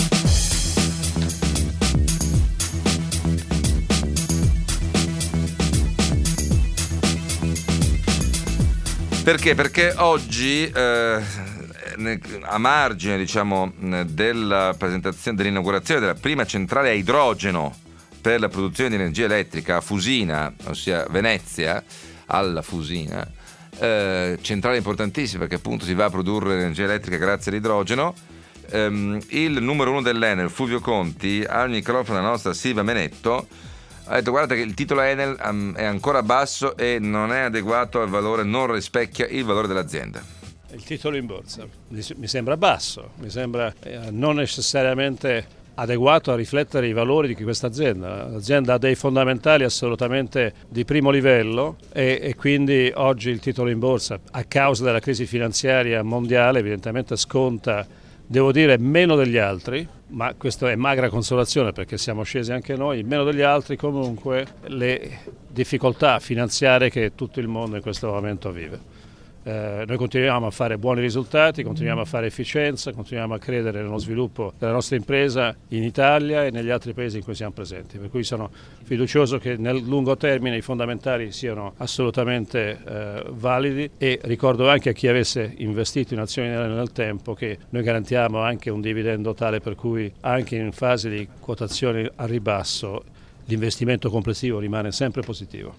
Perché? Perché oggi, eh, a margine diciamo, della presentazione, dell'inaugurazione della prima centrale a idrogeno per la produzione di energia elettrica a Fusina, ossia Venezia, alla Fusina, Eh, centrale importantissima perché appunto si va a produrre energia elettrica grazie all'idrogeno, ehm, il numero uno dell'Enel, Fulvio Conti, al microfono della nostra Silvia Menetto, ha detto: guarda che il titolo Enel um, è ancora basso e non è adeguato al valore, non rispecchia il valore dell'azienda. Il titolo in borsa mi sembra basso, mi sembra eh, non necessariamente adeguato a riflettere i valori di questa azienda. L'azienda ha dei fondamentali assolutamente di primo livello e, e quindi oggi il titolo in borsa, a causa della crisi finanziaria mondiale, evidentemente sconta, devo dire, meno degli altri, ma questa è magra consolazione perché siamo scesi anche noi, meno degli altri comunque, le difficoltà finanziarie che tutto il mondo in questo momento vive. Eh, noi continuiamo a fare buoni risultati, continuiamo a fare efficienza, continuiamo a credere nello sviluppo della nostra impresa in Italia e negli altri paesi in cui siamo presenti, per cui sono fiducioso che nel lungo termine i fondamentali siano assolutamente eh, validi e ricordo anche a chi avesse investito in azioni nel tempo che noi garantiamo anche un dividendo tale per cui anche in fase di quotazioni a ribasso l'investimento complessivo rimane sempre positivo.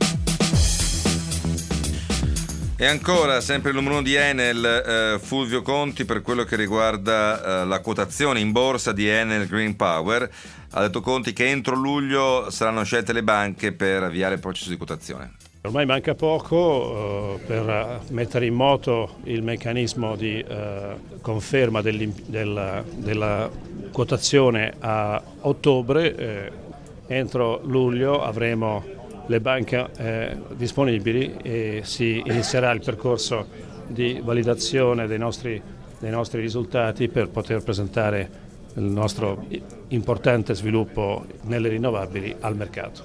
E ancora, sempre il numero uno di Enel, eh, Fulvio Conti, per quello che riguarda eh, la quotazione in borsa di Enel Green Power, ha detto Conti che entro luglio saranno scelte le banche per avviare il processo di quotazione. Ormai manca poco eh, per mettere in moto il meccanismo di eh, conferma della, della quotazione a ottobre. Eh, entro luglio avremo le banche eh, disponibili e si inizierà il percorso di validazione dei nostri, dei nostri risultati per poter presentare il nostro importante sviluppo nelle rinnovabili al mercato.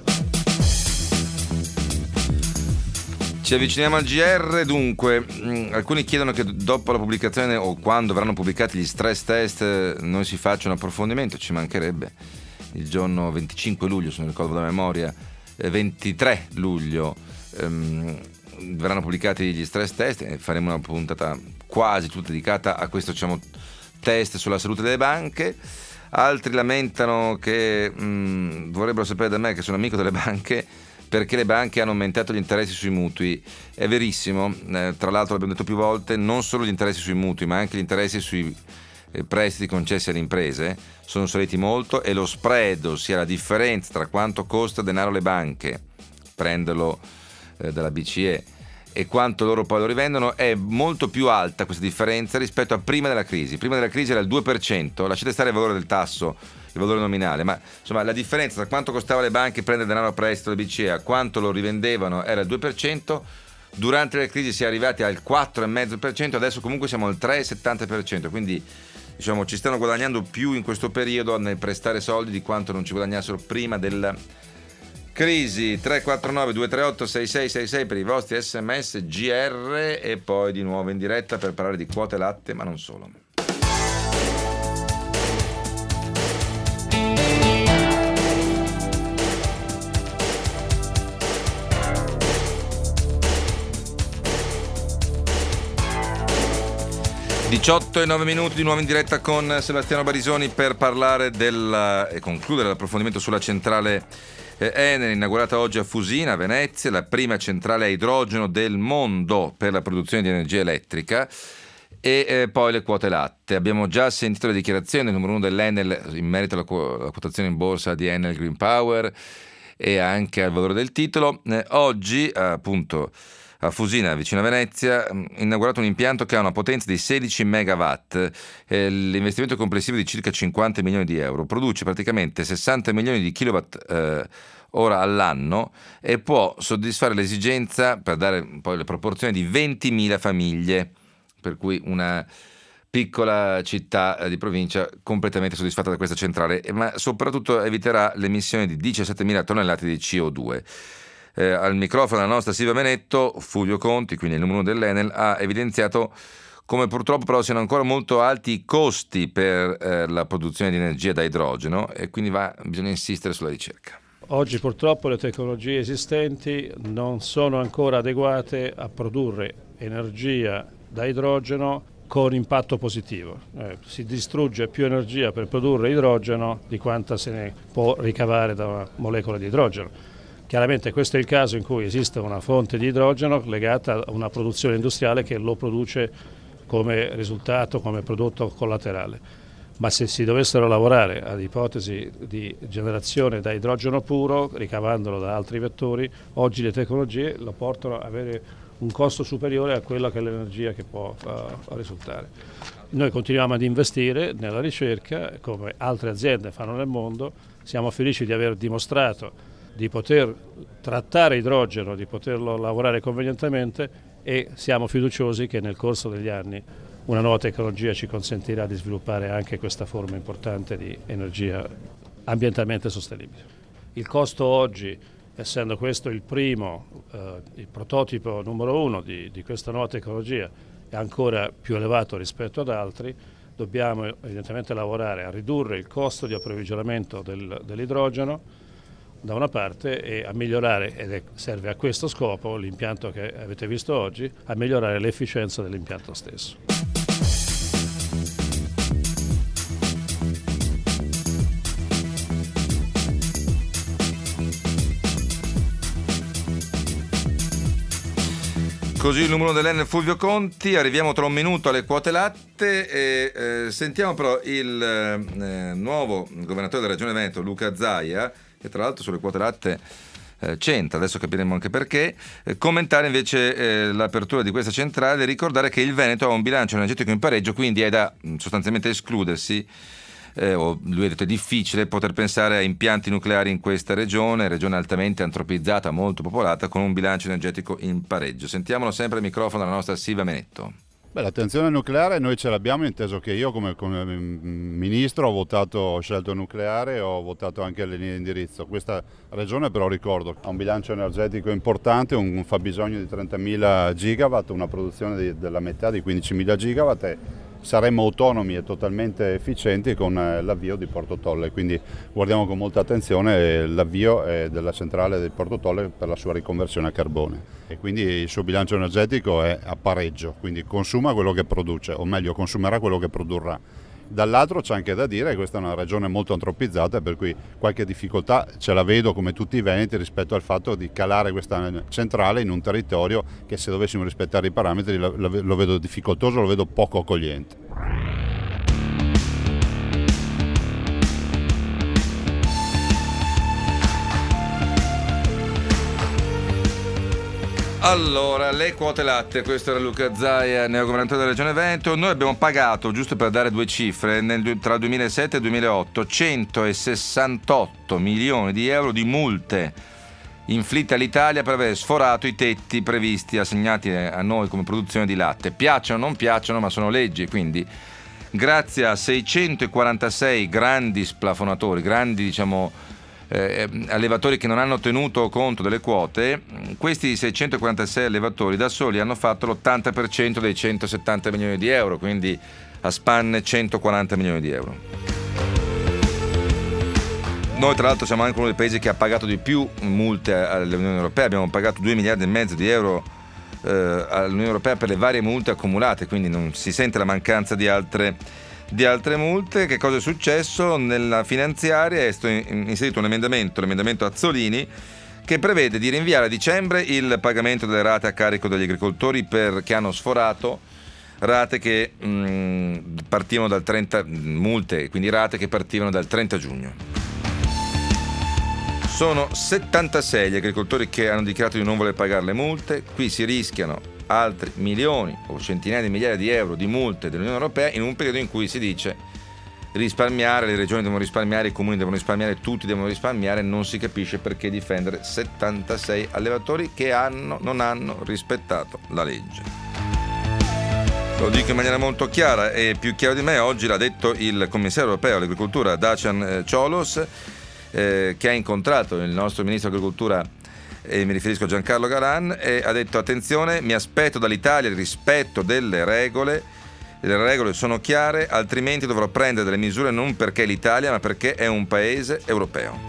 Ci avviciniamo al G R, dunque mh, alcuni chiedono che dopo la pubblicazione o quando verranno pubblicati gli stress test eh, noi si faccia un approfondimento, ci mancherebbe. Il giorno venticinque luglio, se non ricordo la memoria, eh, ventitré luglio ehm, verranno pubblicati gli stress test e faremo una puntata quasi tutta dedicata a questo, diciamo, test sulla salute delle banche. Altri lamentano che mh, vorrebbero sapere da me, che sono amico delle banche, perché le banche hanno aumentato gli interessi sui mutui. È verissimo, eh, tra l'altro l'abbiamo detto più volte, non solo gli interessi sui mutui ma anche gli interessi sui eh, prestiti concessi alle imprese sono saliti molto, e lo spread, ossia la differenza tra quanto costa denaro alle banche, prenderlo eh, dalla B C E, e quanto loro poi lo rivendono, è molto più alta questa differenza rispetto a prima della crisi. Prima della crisi era il due per cento, lasciate stare il valore del tasso, il valore nominale, ma insomma la differenza tra quanto costava alle banche prendere denaro a prestito alle B C E a quanto lo rivendevano era il due per cento. Durante la crisi si è arrivati al quattro virgola cinque per cento, adesso comunque siamo al tre virgola settanta per cento, quindi diciamo ci stanno guadagnando più in questo periodo nel prestare soldi di quanto non ci guadagnassero prima della crisi. Tre quattro nove due tre otto sei sei sei sei per i vostri sms G R, e poi di nuovo in diretta per parlare di quote latte, ma non solo. diciotto e nove minuti di nuovo in diretta con Sebastiano Barisoni per parlare del, e concludere l'approfondimento sulla centrale Enel, inaugurata oggi a Fusina, Venezia, la prima centrale a idrogeno del mondo per la produzione di energia elettrica. E eh, poi le quote latte. Abbiamo già sentito le dichiarazioni del numero uno dell'Enel in merito alla, alla quotazione in borsa di Enel Green Power e anche al valore del titolo. Eh, oggi, appunto, a Fusina, vicino a Venezia, inaugurato un impianto che ha una potenza di sedici megawatt, eh, l'investimento complessivo di circa cinquanta milioni di euro, produce praticamente sessanta milioni di kilowatt eh, ora all'anno e può soddisfare l'esigenza, per dare poi le proporzioni, di ventimila famiglie, per cui una piccola città di provincia completamente soddisfatta da questa centrale, ma soprattutto eviterà l'emissione di diciassettemila tonnellate di C O due. Eh, al microfono la nostra Silvia Menetto, Fulvio Conti, quindi il numero uno dell'Enel, ha evidenziato come purtroppo però siano ancora molto alti i costi per eh, la produzione di energia da idrogeno, e quindi va, bisogna insistere sulla ricerca. Oggi purtroppo le tecnologie esistenti non sono ancora adeguate a produrre energia da idrogeno con impatto positivo. Eh, si distrugge più energia per produrre idrogeno di quanta se ne può ricavare da una molecola di idrogeno. Chiaramente questo è il caso in cui esiste una fonte di idrogeno legata a una produzione industriale che lo produce come risultato, come prodotto collaterale. Ma se si dovessero lavorare ad ipotesi di generazione da idrogeno puro, ricavandolo da altri vettori, oggi le tecnologie lo portano ad avere un costo superiore a quella che è l'energia che può uh, risultare. Noi continuiamo ad investire nella ricerca, come altre aziende fanno nel mondo. Siamo felici di aver dimostrato di poter trattare idrogeno, di poterlo lavorare convenientemente, e siamo fiduciosi che nel corso degli anni una nuova tecnologia ci consentirà di sviluppare anche questa forma importante di energia ambientalmente sostenibile. Il costo oggi, essendo questo il primo, eh, il prototipo numero uno di, di questa nuova tecnologia, è ancora più elevato rispetto ad altri. Dobbiamo evidentemente lavorare a ridurre il costo di approvvigionamento del, dell'idrogeno da una parte, e a migliorare, ed è, serve a questo scopo l'impianto che avete visto oggi, a migliorare l'efficienza dell'impianto stesso. Così il numero dell'Enel Fulvio Conti, arriviamo tra un minuto alle quote latte e eh, sentiamo però il eh, nuovo governatore della Regione Veneto, Luca Zaia, che tra l'altro sulle quote latte eh, c'entra, adesso capiremo anche perché, eh, commentare invece eh, l'apertura di questa centrale e ricordare che il Veneto ha un bilancio energetico in pareggio, quindi è da mh, sostanzialmente escludersi. Eh, o lui ha detto è difficile poter pensare a impianti nucleari in questa regione, regione altamente antropizzata, molto popolata, con un bilancio energetico in pareggio. Sentiamolo sempre al microfono della nostra Silvia Menetto. Beh, l'attenzione nucleare noi ce l'abbiamo, inteso che io come, come ministro ho votato, ho scelto il nucleare e ho votato anche le linee di indirizzo. Questa regione però ricordo ha un bilancio energetico importante, un fabbisogno di trentamila gigawatt, una produzione di, della metà di quindicimila gigawatt e saremmo autonomi e totalmente efficienti con l'avvio di Porto Tolle, quindi guardiamo con molta attenzione l'avvio della centrale di Porto Tolle per la sua riconversione a carbone e quindi il suo bilancio energetico è a pareggio, quindi consuma quello che produce, o meglio consumerà quello che produrrà. Dall'altro c'è anche da dire che questa è una regione molto antropizzata, per cui qualche difficoltà ce la vedo come tutti i veneti rispetto al fatto di calare questa centrale in un territorio che, se dovessimo rispettare i parametri, lo, lo vedo difficoltoso, lo vedo poco accogliente. Allora, le quote latte, questo era Luca Zaia, neogovernatore della Regione Veneto. Noi abbiamo pagato, giusto per dare due cifre, nel, tra il duemilasette e il duemilaotto, centosessantotto milioni di euro di multe inflitte all'Italia per aver sforato i tetti previsti, assegnati a noi come produzione di latte. Piacciono o non piacciono, ma sono leggi, quindi grazie a seicentoquarantasei grandi splafonatori, grandi, diciamo, Eh, allevatori che non hanno tenuto conto delle quote, questi seicentoquarantasei allevatori da soli hanno fatto l'ottanta per cento dei centosettanta milioni di euro, quindi a spanne centoquaranta milioni di euro. Noi tra l'altro siamo anche uno dei paesi che ha pagato di più multe all'Unione Europea, abbiamo pagato due miliardi e mezzo di euro eh, all'Unione Europea per le varie multe accumulate, quindi non si sente la mancanza di altre di altre multe. Che cosa è successo? Nella finanziaria è stato inserito un emendamento, l'emendamento Azzolini, che prevede di rinviare a dicembre il pagamento delle rate a carico degli agricoltori per, che hanno sforato rate che mh, partivano dal trenta, multe, quindi rate che partivano dal trenta giugno. Sono settantasei gli agricoltori che hanno dichiarato di non voler pagare le multe. Qui si rischiano altri milioni o centinaia di migliaia di euro di multe dell'Unione Europea in un periodo in cui si dice risparmiare, le regioni devono risparmiare, i comuni devono risparmiare, tutti devono risparmiare. Non si capisce perché difendere settantasei allevatori che hanno, non hanno rispettato la legge. Lo dico in maniera molto chiara, e più chiaro di me oggi l'ha detto il commissario europeo all'agricoltura Dacian Ciolos, eh, che ha incontrato il nostro ministro dell'agricoltura, e mi riferisco a Giancarlo Galan, e ha detto: attenzione, mi aspetto dall'Italia il rispetto delle regole, le regole sono chiare, altrimenti dovrò prendere delle misure non perché è l'Italia, ma perché è un paese europeo.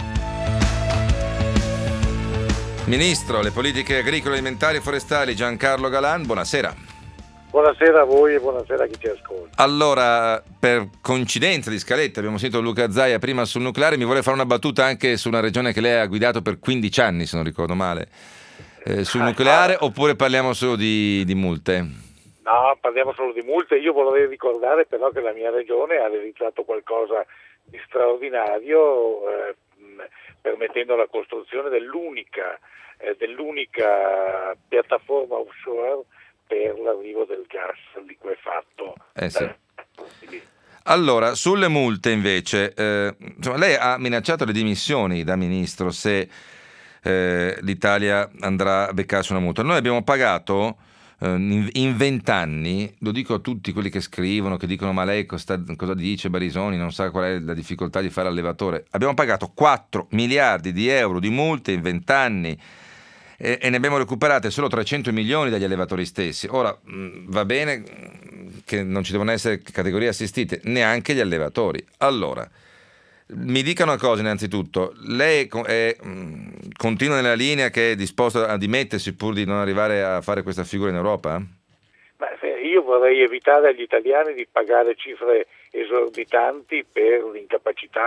Ministro alle politiche agricole, alimentari e forestali Giancarlo Galan, buonasera. Buonasera a voi e buonasera a chi ci ascolta. Allora, per coincidenza di scaletta, abbiamo sentito Luca Zaia prima sul nucleare, mi vuole fare una battuta anche su una regione che lei ha guidato per quindici anni, se non ricordo male, eh, sul nucleare, oppure parliamo solo di, di multe? No, parliamo solo di multe. Io vorrei ricordare però che la mia regione ha realizzato qualcosa di straordinario, eh, permettendo la costruzione dell'unica, eh, dell'unica piattaforma offshore per l'arrivo del gas liquefatto. Eh sì. Allora, sulle multe invece, eh, insomma, lei ha minacciato le dimissioni da ministro se eh, l'Italia andrà a beccarsi una multa. Noi abbiamo pagato eh, in vent'anni, lo dico a tutti quelli che scrivono, che dicono ma lei cosa, cosa dice Barisoni, non sa qual è la difficoltà di fare allevatore. Abbiamo pagato quattro miliardi di euro di multe in vent'anni, e ne abbiamo recuperate solo trecento milioni dagli allevatori stessi. Ora mh, va bene che non ci devono essere categorie assistite, neanche gli allevatori. Allora, mi dica una cosa innanzitutto, lei è, mh, continua nella linea che è disposta a dimettersi pur di non arrivare a fare questa figura in Europa? Ma io vorrei evitare agli italiani di pagare cifre esorbitanti per l'incapacità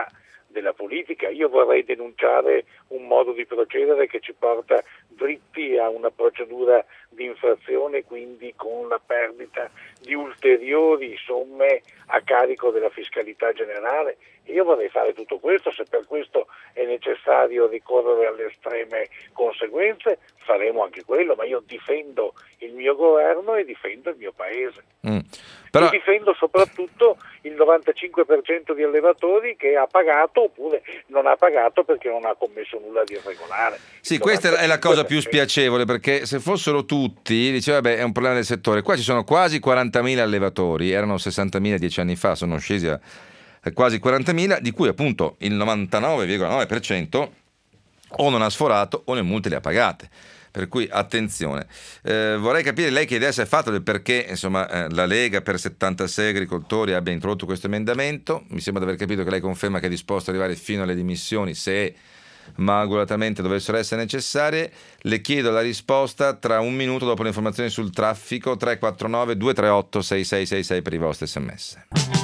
della politica. Io vorrei denunciare un modo di procedere che ci porta dritti a una procedura di infrazione, quindi con la perdita di ulteriori somme a carico della fiscalità generale. Io vorrei fare tutto questo, se per questo è necessario ricorrere alle estreme conseguenze, faremo anche quello, ma io difendo il mio governo e difendo il mio paese. Mm. Però... E difendo soprattutto il novantacinque per cento di allevatori che ha pagato oppure non ha pagato perché non ha commesso nulla di irregolare. Sì, questa è la cosa più spiacevole, perché se fossero tutti, diceva, beh, è un problema del settore. Qua ci sono quasi quarantamila allevatori, erano sessantamila dieci anni fa, sono scesi a quasi quarantamila, di cui appunto il novantanove virgola nove per cento o non ha sforato o le multe le ha pagate. Per cui attenzione. Eh, vorrei capire lei che idea si è fatta del perché insomma, eh, la Lega per settantasei agricoltori abbia introdotto questo emendamento. Mi sembra di aver capito che lei conferma che è disposto ad arrivare fino alle dimissioni se malauguratamente dovessero essere necessarie. Le chiedo la risposta tra un minuto dopo le informazioni sul traffico. Tre quattro nove due tre otto sei sei sei sei per i vostri sms.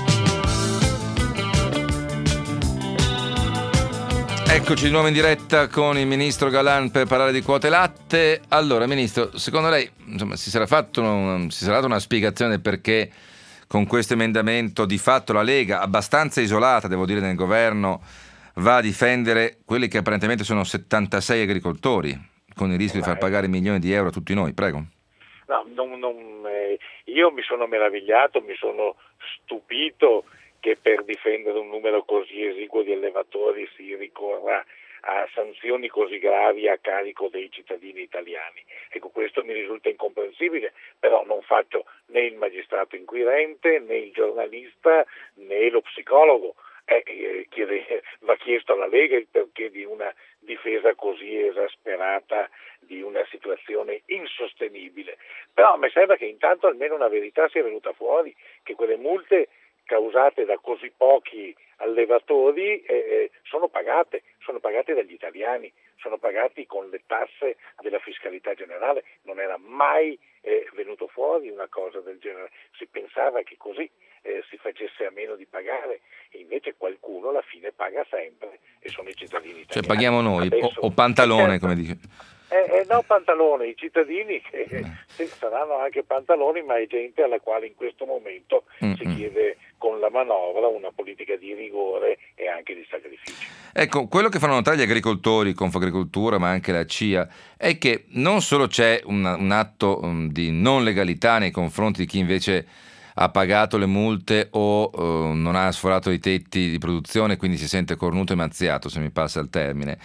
Eccoci di nuovo in diretta con il ministro Galan per parlare di quote latte. Allora, ministro, secondo lei insomma, si sarà fatto un, si sarà data una spiegazione del perché con questo emendamento di fatto la Lega, abbastanza isolata, devo dire, nel governo, va a difendere quelli che apparentemente sono settantasei agricoltori, con il rischio di far pagare milioni di euro a tutti noi? Prego. No, non, non, eh, io mi sono meravigliato, mi sono stupito che per difendere un numero così esiguo di allevatori si ricorra a sanzioni così gravi a carico dei cittadini italiani. Ecco, questo mi risulta incomprensibile, però non faccio né il magistrato inquirente, né il giornalista, né lo psicologo. Eh, chiede, va chiesto alla Lega il perché di una difesa così esasperata di una situazione insostenibile. Però mi sembra che intanto almeno una verità sia venuta fuori, che quelle multe causate da così pochi allevatori eh, sono pagate, sono pagate dagli italiani, sono pagati con le tasse della fiscalità generale. Non era mai eh, venuto fuori una cosa del genere, si pensava che così eh, si facesse a meno di pagare e invece qualcuno alla fine paga sempre e sono i cittadini italiani. Cioè paghiamo noi, Adesso, o, o pantalone, certo, come dice. Eh, eh, no, pantalone, i cittadini che eh. sì, saranno anche pantaloni, ma è gente alla quale in questo momento mm-hmm. si chiede con la manovra una politica di rigore e anche di sacrificio. Ecco, quello che fanno notare gli agricoltori, Confagricoltura, ma anche la C I A, è che non solo c'è una, un atto um, di non legalità nei confronti di chi invece ha pagato le multe o uh, non ha sforato i tetti di produzione, quindi si sente cornuto e mazziato, se mi passa il termine,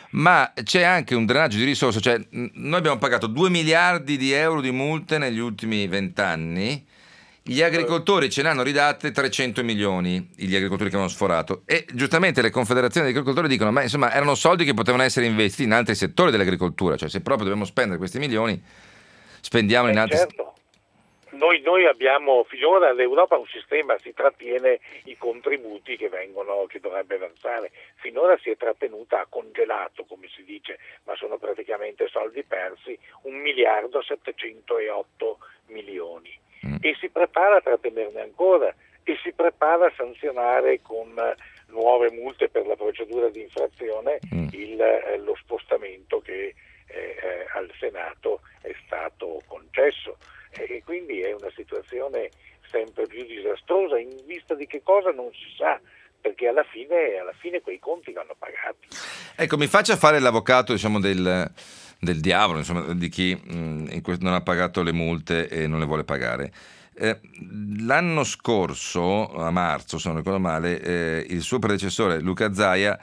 ma c'è anche un drenaggio di risorse. Cioè, noi abbiamo pagato due miliardi di euro di multe negli ultimi vent'anni, gli agricoltori ce ne hanno ridate trecento milioni, gli agricoltori che hanno sforato, e giustamente le confederazioni di agricoltori dicono ma insomma erano soldi che potevano essere investiti in altri settori dell'agricoltura, cioè se proprio dobbiamo spendere questi milioni spendiamoli in eh, altri certo. Noi, noi abbiamo, finora l'Europa ha un sistema, si trattiene i contributi che vengono, che dovrebbe versare. Finora si è trattenuta, ha congelato, come si dice, ma sono praticamente soldi persi, un miliardo settecentootto milioni. Mm. E si prepara a trattenerne ancora e si prepara a sanzionare con nuove multe per la procedura di infrazione mm. il, eh, lo spostamento che eh, al Senato è stato concesso. E quindi è una situazione sempre più disastrosa, in vista di che cosa non si sa, perché alla fine, alla fine quei conti vanno pagati. Ecco, mi faccia fare l'avvocato, diciamo, del, del diavolo, insomma, di chi mh, in questo non ha pagato le multe e non le vuole pagare. Eh, l'anno scorso, a marzo, se non ricordo male, eh, il suo predecessore Luca Zaia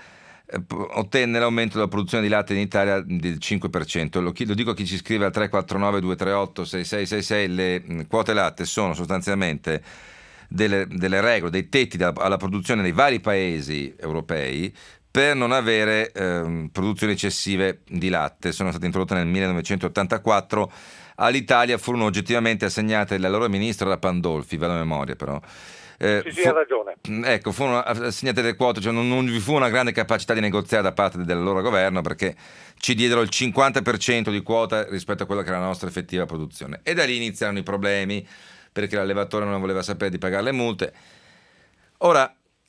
ottenne l'aumento della produzione di latte in Italia del cinque per cento. Lo, lo dico a chi ci scrive al tre quattro nove due tre otto sei sei sei sei. Le quote latte sono sostanzialmente delle, delle regole, dei tetti da, alla produzione nei vari paesi europei per non avere ehm, produzioni eccessive di latte. Sono state introdotte nel millenovecentottantaquattro. All'Italia furono oggettivamente assegnate dal loro ministro, da Pandolfi, vado a memoria però. Eh, sì, sì, fu, ha ragione. Ecco, furono assegnate delle quote, cioè non, non vi fu una grande capacità di negoziare da parte del loro governo, perché ci diedero il cinquanta per cento di quota rispetto a quella che era la nostra effettiva produzione. E da lì iniziarono i problemi, perché l'allevatore non voleva sapere di pagare le multe. Ora,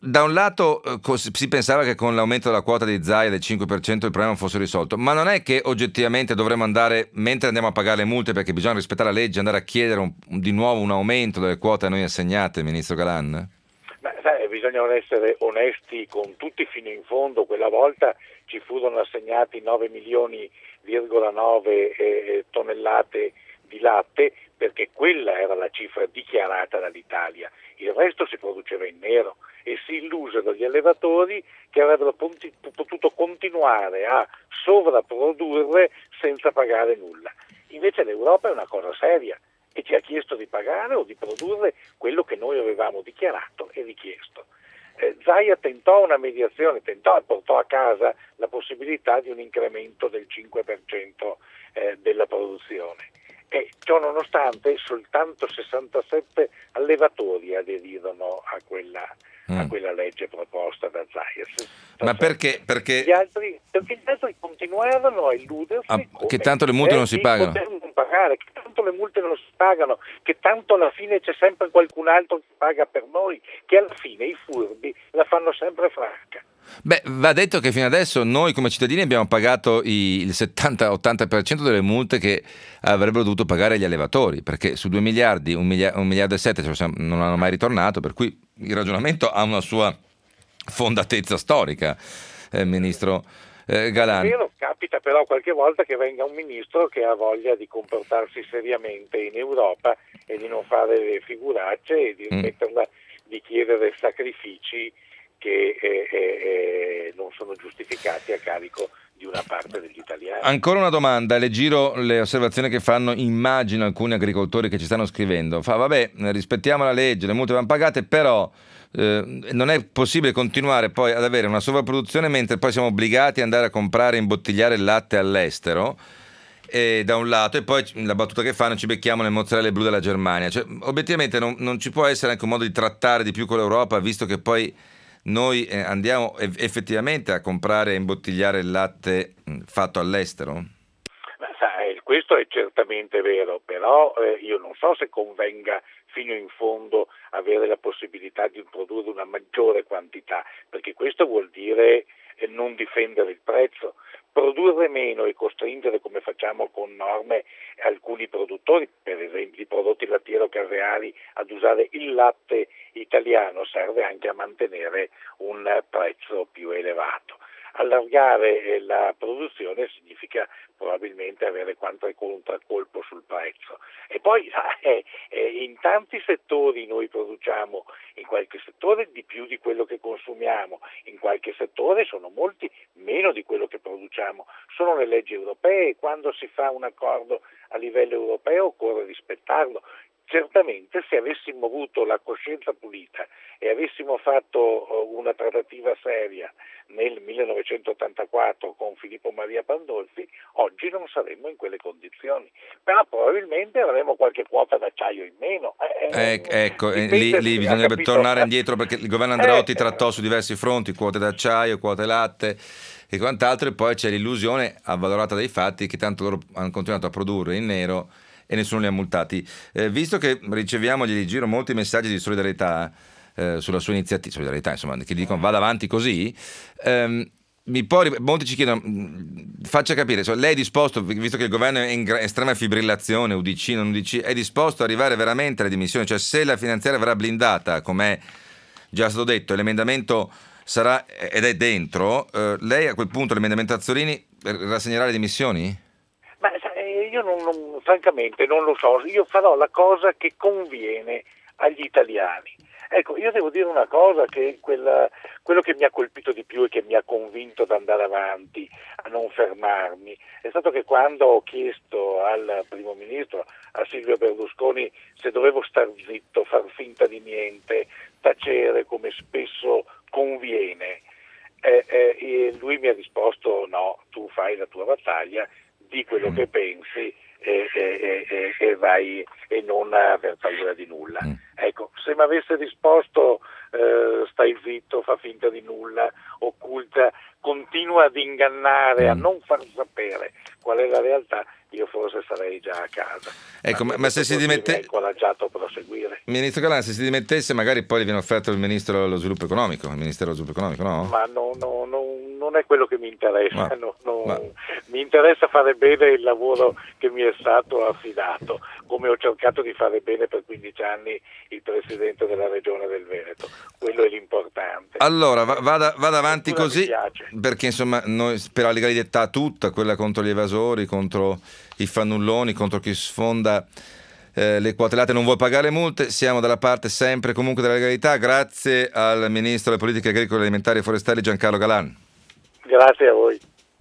da un lato eh, cos- si pensava che con l'aumento della quota di Zaia del cinque per cento il problema fosse risolto, ma non è che oggettivamente dovremmo andare, mentre andiamo a pagare le multe perché bisogna rispettare la legge, andare a chiedere un, di nuovo un aumento delle quote a noi assegnate, Ministro Galan? Ma sai, bisogna essere onesti con tutti fino in fondo. Quella volta ci furono assegnati nove milioni virgola nove eh, tonnellate di latte, perché quella era la cifra dichiarata dall'Italia. Il resto si produceva in nero e si illusero gli allevatori che avrebbero potuto continuare a sovrapprodurre senza pagare nulla. Invece l'Europa è una cosa seria e ci ha chiesto di pagare o di produrre quello che noi avevamo dichiarato e richiesto. Eh, Zaia tentò una mediazione, tentò e portò a casa la possibilità di un incremento del cinque per cento eh, della produzione. E ciò nonostante soltanto sessantasette allevatori aderirono a quella, mm. a quella legge proposta da Zaia. Ma perché? Perché... Gli altri, perché gli altri continuavano a illudersi ah, che tanto le multe non si pagano. Non pagare, che tanto le multe non si pagano, che tanto alla fine c'è sempre qualcun altro che paga per noi, che alla fine i furbi la fanno sempre franca. Beh, va detto che fino adesso noi come cittadini abbiamo pagato i, il settanta ottanta per cento delle multe che avrebbero dovuto pagare gli allevatori, perché su due miliardi, un miliardo, un miliardo e sette cioè, non hanno mai ritornato, per cui il ragionamento ha una sua fondatezza storica, eh, Ministro eh, Galan. È vero, capita però qualche volta che venga un ministro che ha voglia di comportarsi seriamente in Europa e di non fare le figuracce e di smetterla mm. di chiedere sacrifici che eh, eh, non sono giustificati a carico di una parte degli italiani. Ancora una domanda, le giro le osservazioni che fanno, immagino, alcuni agricoltori che ci stanno scrivendo. Fa, vabbè, rispettiamo la legge, le multe vanno pagate, però eh, non è possibile continuare poi ad avere una sovrapproduzione mentre poi siamo obbligati ad andare a comprare e imbottigliare il latte all'estero, e da un lato, e poi la battuta che fanno, ci becchiamo le mozzarelle blu della Germania. Cioè, obiettivamente non, non ci può essere anche un modo di trattare di più con l'Europa, visto che poi noi eh, andiamo effettivamente a comprare e imbottigliare il latte mh, fatto all'estero? Ma, sai, questo è certamente vero, però eh, io non so se convenga fino in fondo avere la possibilità di produrre una maggiore quantità, perché questo vuol dire eh, non difendere il prezzo. Produrre meno e costringere, come facciamo con norme, alcuni produttori, per esempio di prodotti lattiero-caseari, ad usare il latte italiano serve anche a mantenere un prezzo più elevato. Allargare la produzione significa probabilmente avere qualche contraccolpo sul prezzo. E poi eh, eh, in tanti settori noi produciamo, in qualche settore di più di quello che consumiamo, in qualche settore sono molti meno di quello che produciamo. Sono le leggi europee e quando si fa un accordo a livello europeo occorre rispettarlo. Certamente se avessimo avuto la coscienza pulita e avessimo fatto una trattativa seria nel millenovecentottantaquattro con Filippo Maria Pandolfi, oggi non saremmo in quelle condizioni, però probabilmente avremo qualche quota d'acciaio in meno. Eh, ecco, eh, lì, lì bisognerebbe tornare indietro, perché il governo Andreotti eh, trattò su diversi fronti, quote d'acciaio, quote latte e quant'altro, e poi c'è l'illusione avvalorata dai fatti che tanto loro hanno continuato a produrre in nero e nessuno li ha multati. Eh, visto che riceviamo, gli giro molti messaggi di solidarietà eh, sulla sua iniziativa, solidarietà insomma, che dicono vada avanti così, ehm, mi può, molti ci chiedono, faccia capire, cioè, lei è disposto, visto che il governo è in estrema fibrillazione, U D C, non U D C, è disposto ad arrivare veramente alle dimissioni? Cioè, se la finanziaria verrà blindata, come è già stato detto, l'emendamento sarà ed è dentro, eh, lei a quel punto l'emendamento Azzolini rassegnerà le dimissioni? Ma io non, non, francamente non lo so, io farò la cosa che conviene agli italiani. Ecco, io devo dire una cosa, che quella, quello che mi ha colpito di più e che mi ha convinto ad andare avanti, a non fermarmi, è stato che quando ho chiesto al primo ministro, a Silvio Berlusconi, se dovevo star zitto, far finta di niente, tacere come spesso conviene, eh, eh, lui mi ha risposto no, tu fai la tua battaglia, di quello che pensi e, e, e, e vai e non aver paura di nulla. Mm. Ecco, se mi avesse risposto eh, stai zitto, fa finta di nulla, occulta, continua ad ingannare, mm. a non far sapere qual è la realtà, io forse sarei già a casa. Ecco, ma, ma se si dimette... mi ha incoraggiato a proseguire. Ministro Galan, se si dimettesse magari poi le viene offerto il Ministro dello Sviluppo Economico, il Ministero dello Sviluppo Economico, no? Ma no, no, no, non è quello che mi interessa, ma, no, no. Ma... mi interessa fare bene il lavoro che mi è stato affidato, come ho cercato di fare bene per quindici anni il Presidente della Regione del Veneto, quello è l'importante. Allora, va, vada, vada avanti così, piace. Perché insomma noi per la legalità tutta, quella contro gli evasori, contro i fannulloni, contro chi sfonda eh, le quote latte, non vuole pagare multe, siamo dalla parte sempre e comunque della legalità. Grazie al Ministro delle Politiche Agricole, Alimentari e Forestali Giancarlo Galan. Grazie a voi.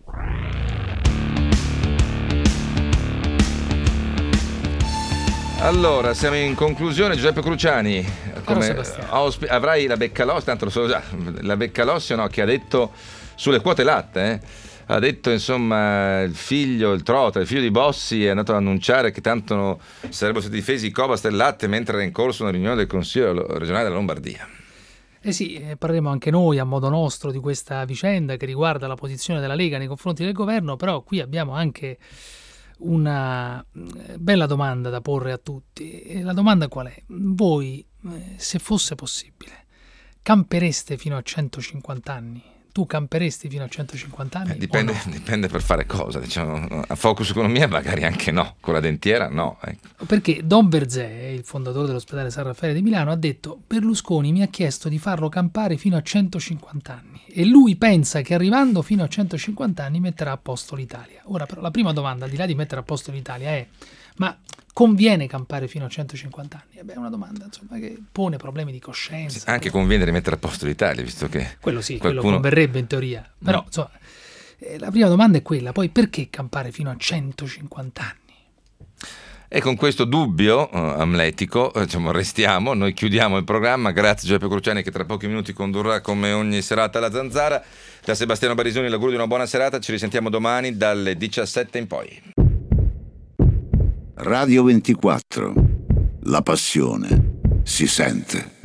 Allora, siamo in conclusione. Giuseppe Cruciani, come ospi- avrai la Beccalossi, tanto lo so già, la Beccalossi no, che ha detto sulle quote latte, eh? ha detto insomma il figlio, il Trota, il figlio di Bossi è andato ad annunciare che tanto no, sarebbero stati difesi i Cobast del latte mentre era in corso una riunione del Consiglio regionale della Lombardia. Eh sì, eh, parleremo anche noi a modo nostro di questa vicenda che riguarda la posizione della Lega nei confronti del governo, però qui abbiamo anche una bella domanda da porre a tutti. E la domanda qual è? Voi, eh, se fosse possibile, campereste fino a centocinquanta anni? Tu camperesti fino a centocinquanta anni? Eh, dipende, no? dipende per fare cosa, diciamo, a Focus Economia magari anche no, con la dentiera no. Ecco. Perché Don Verzé, il fondatore dell'ospedale San Raffaele di Milano, ha detto: Berlusconi mi ha chiesto di farlo campare fino a centocinquanta anni e lui pensa che arrivando fino a centocinquanta anni metterà a posto l'Italia. Ora però la prima domanda, al di là di mettere a posto l'Italia, è: ma conviene campare fino a centocinquanta anni? Eh beh, è una domanda insomma che pone problemi di coscienza. Sì, anche conviene rimettere a posto l'Italia, visto che quello sì, qualcuno... quello converrebbe in teoria. Però no. insomma, eh, la prima domanda è quella, poi perché campare fino a centocinquanta anni? E con questo dubbio uh, amletico uh, diciamo, restiamo, noi chiudiamo il programma. Grazie Giuseppe Cruciani che tra pochi minuti condurrà come ogni serata la Zanzara. Da Sebastiano Barisoni l'augurio di una buona serata, ci risentiamo domani dalle diciassette in poi. Radio ventiquattro, la passione si sente.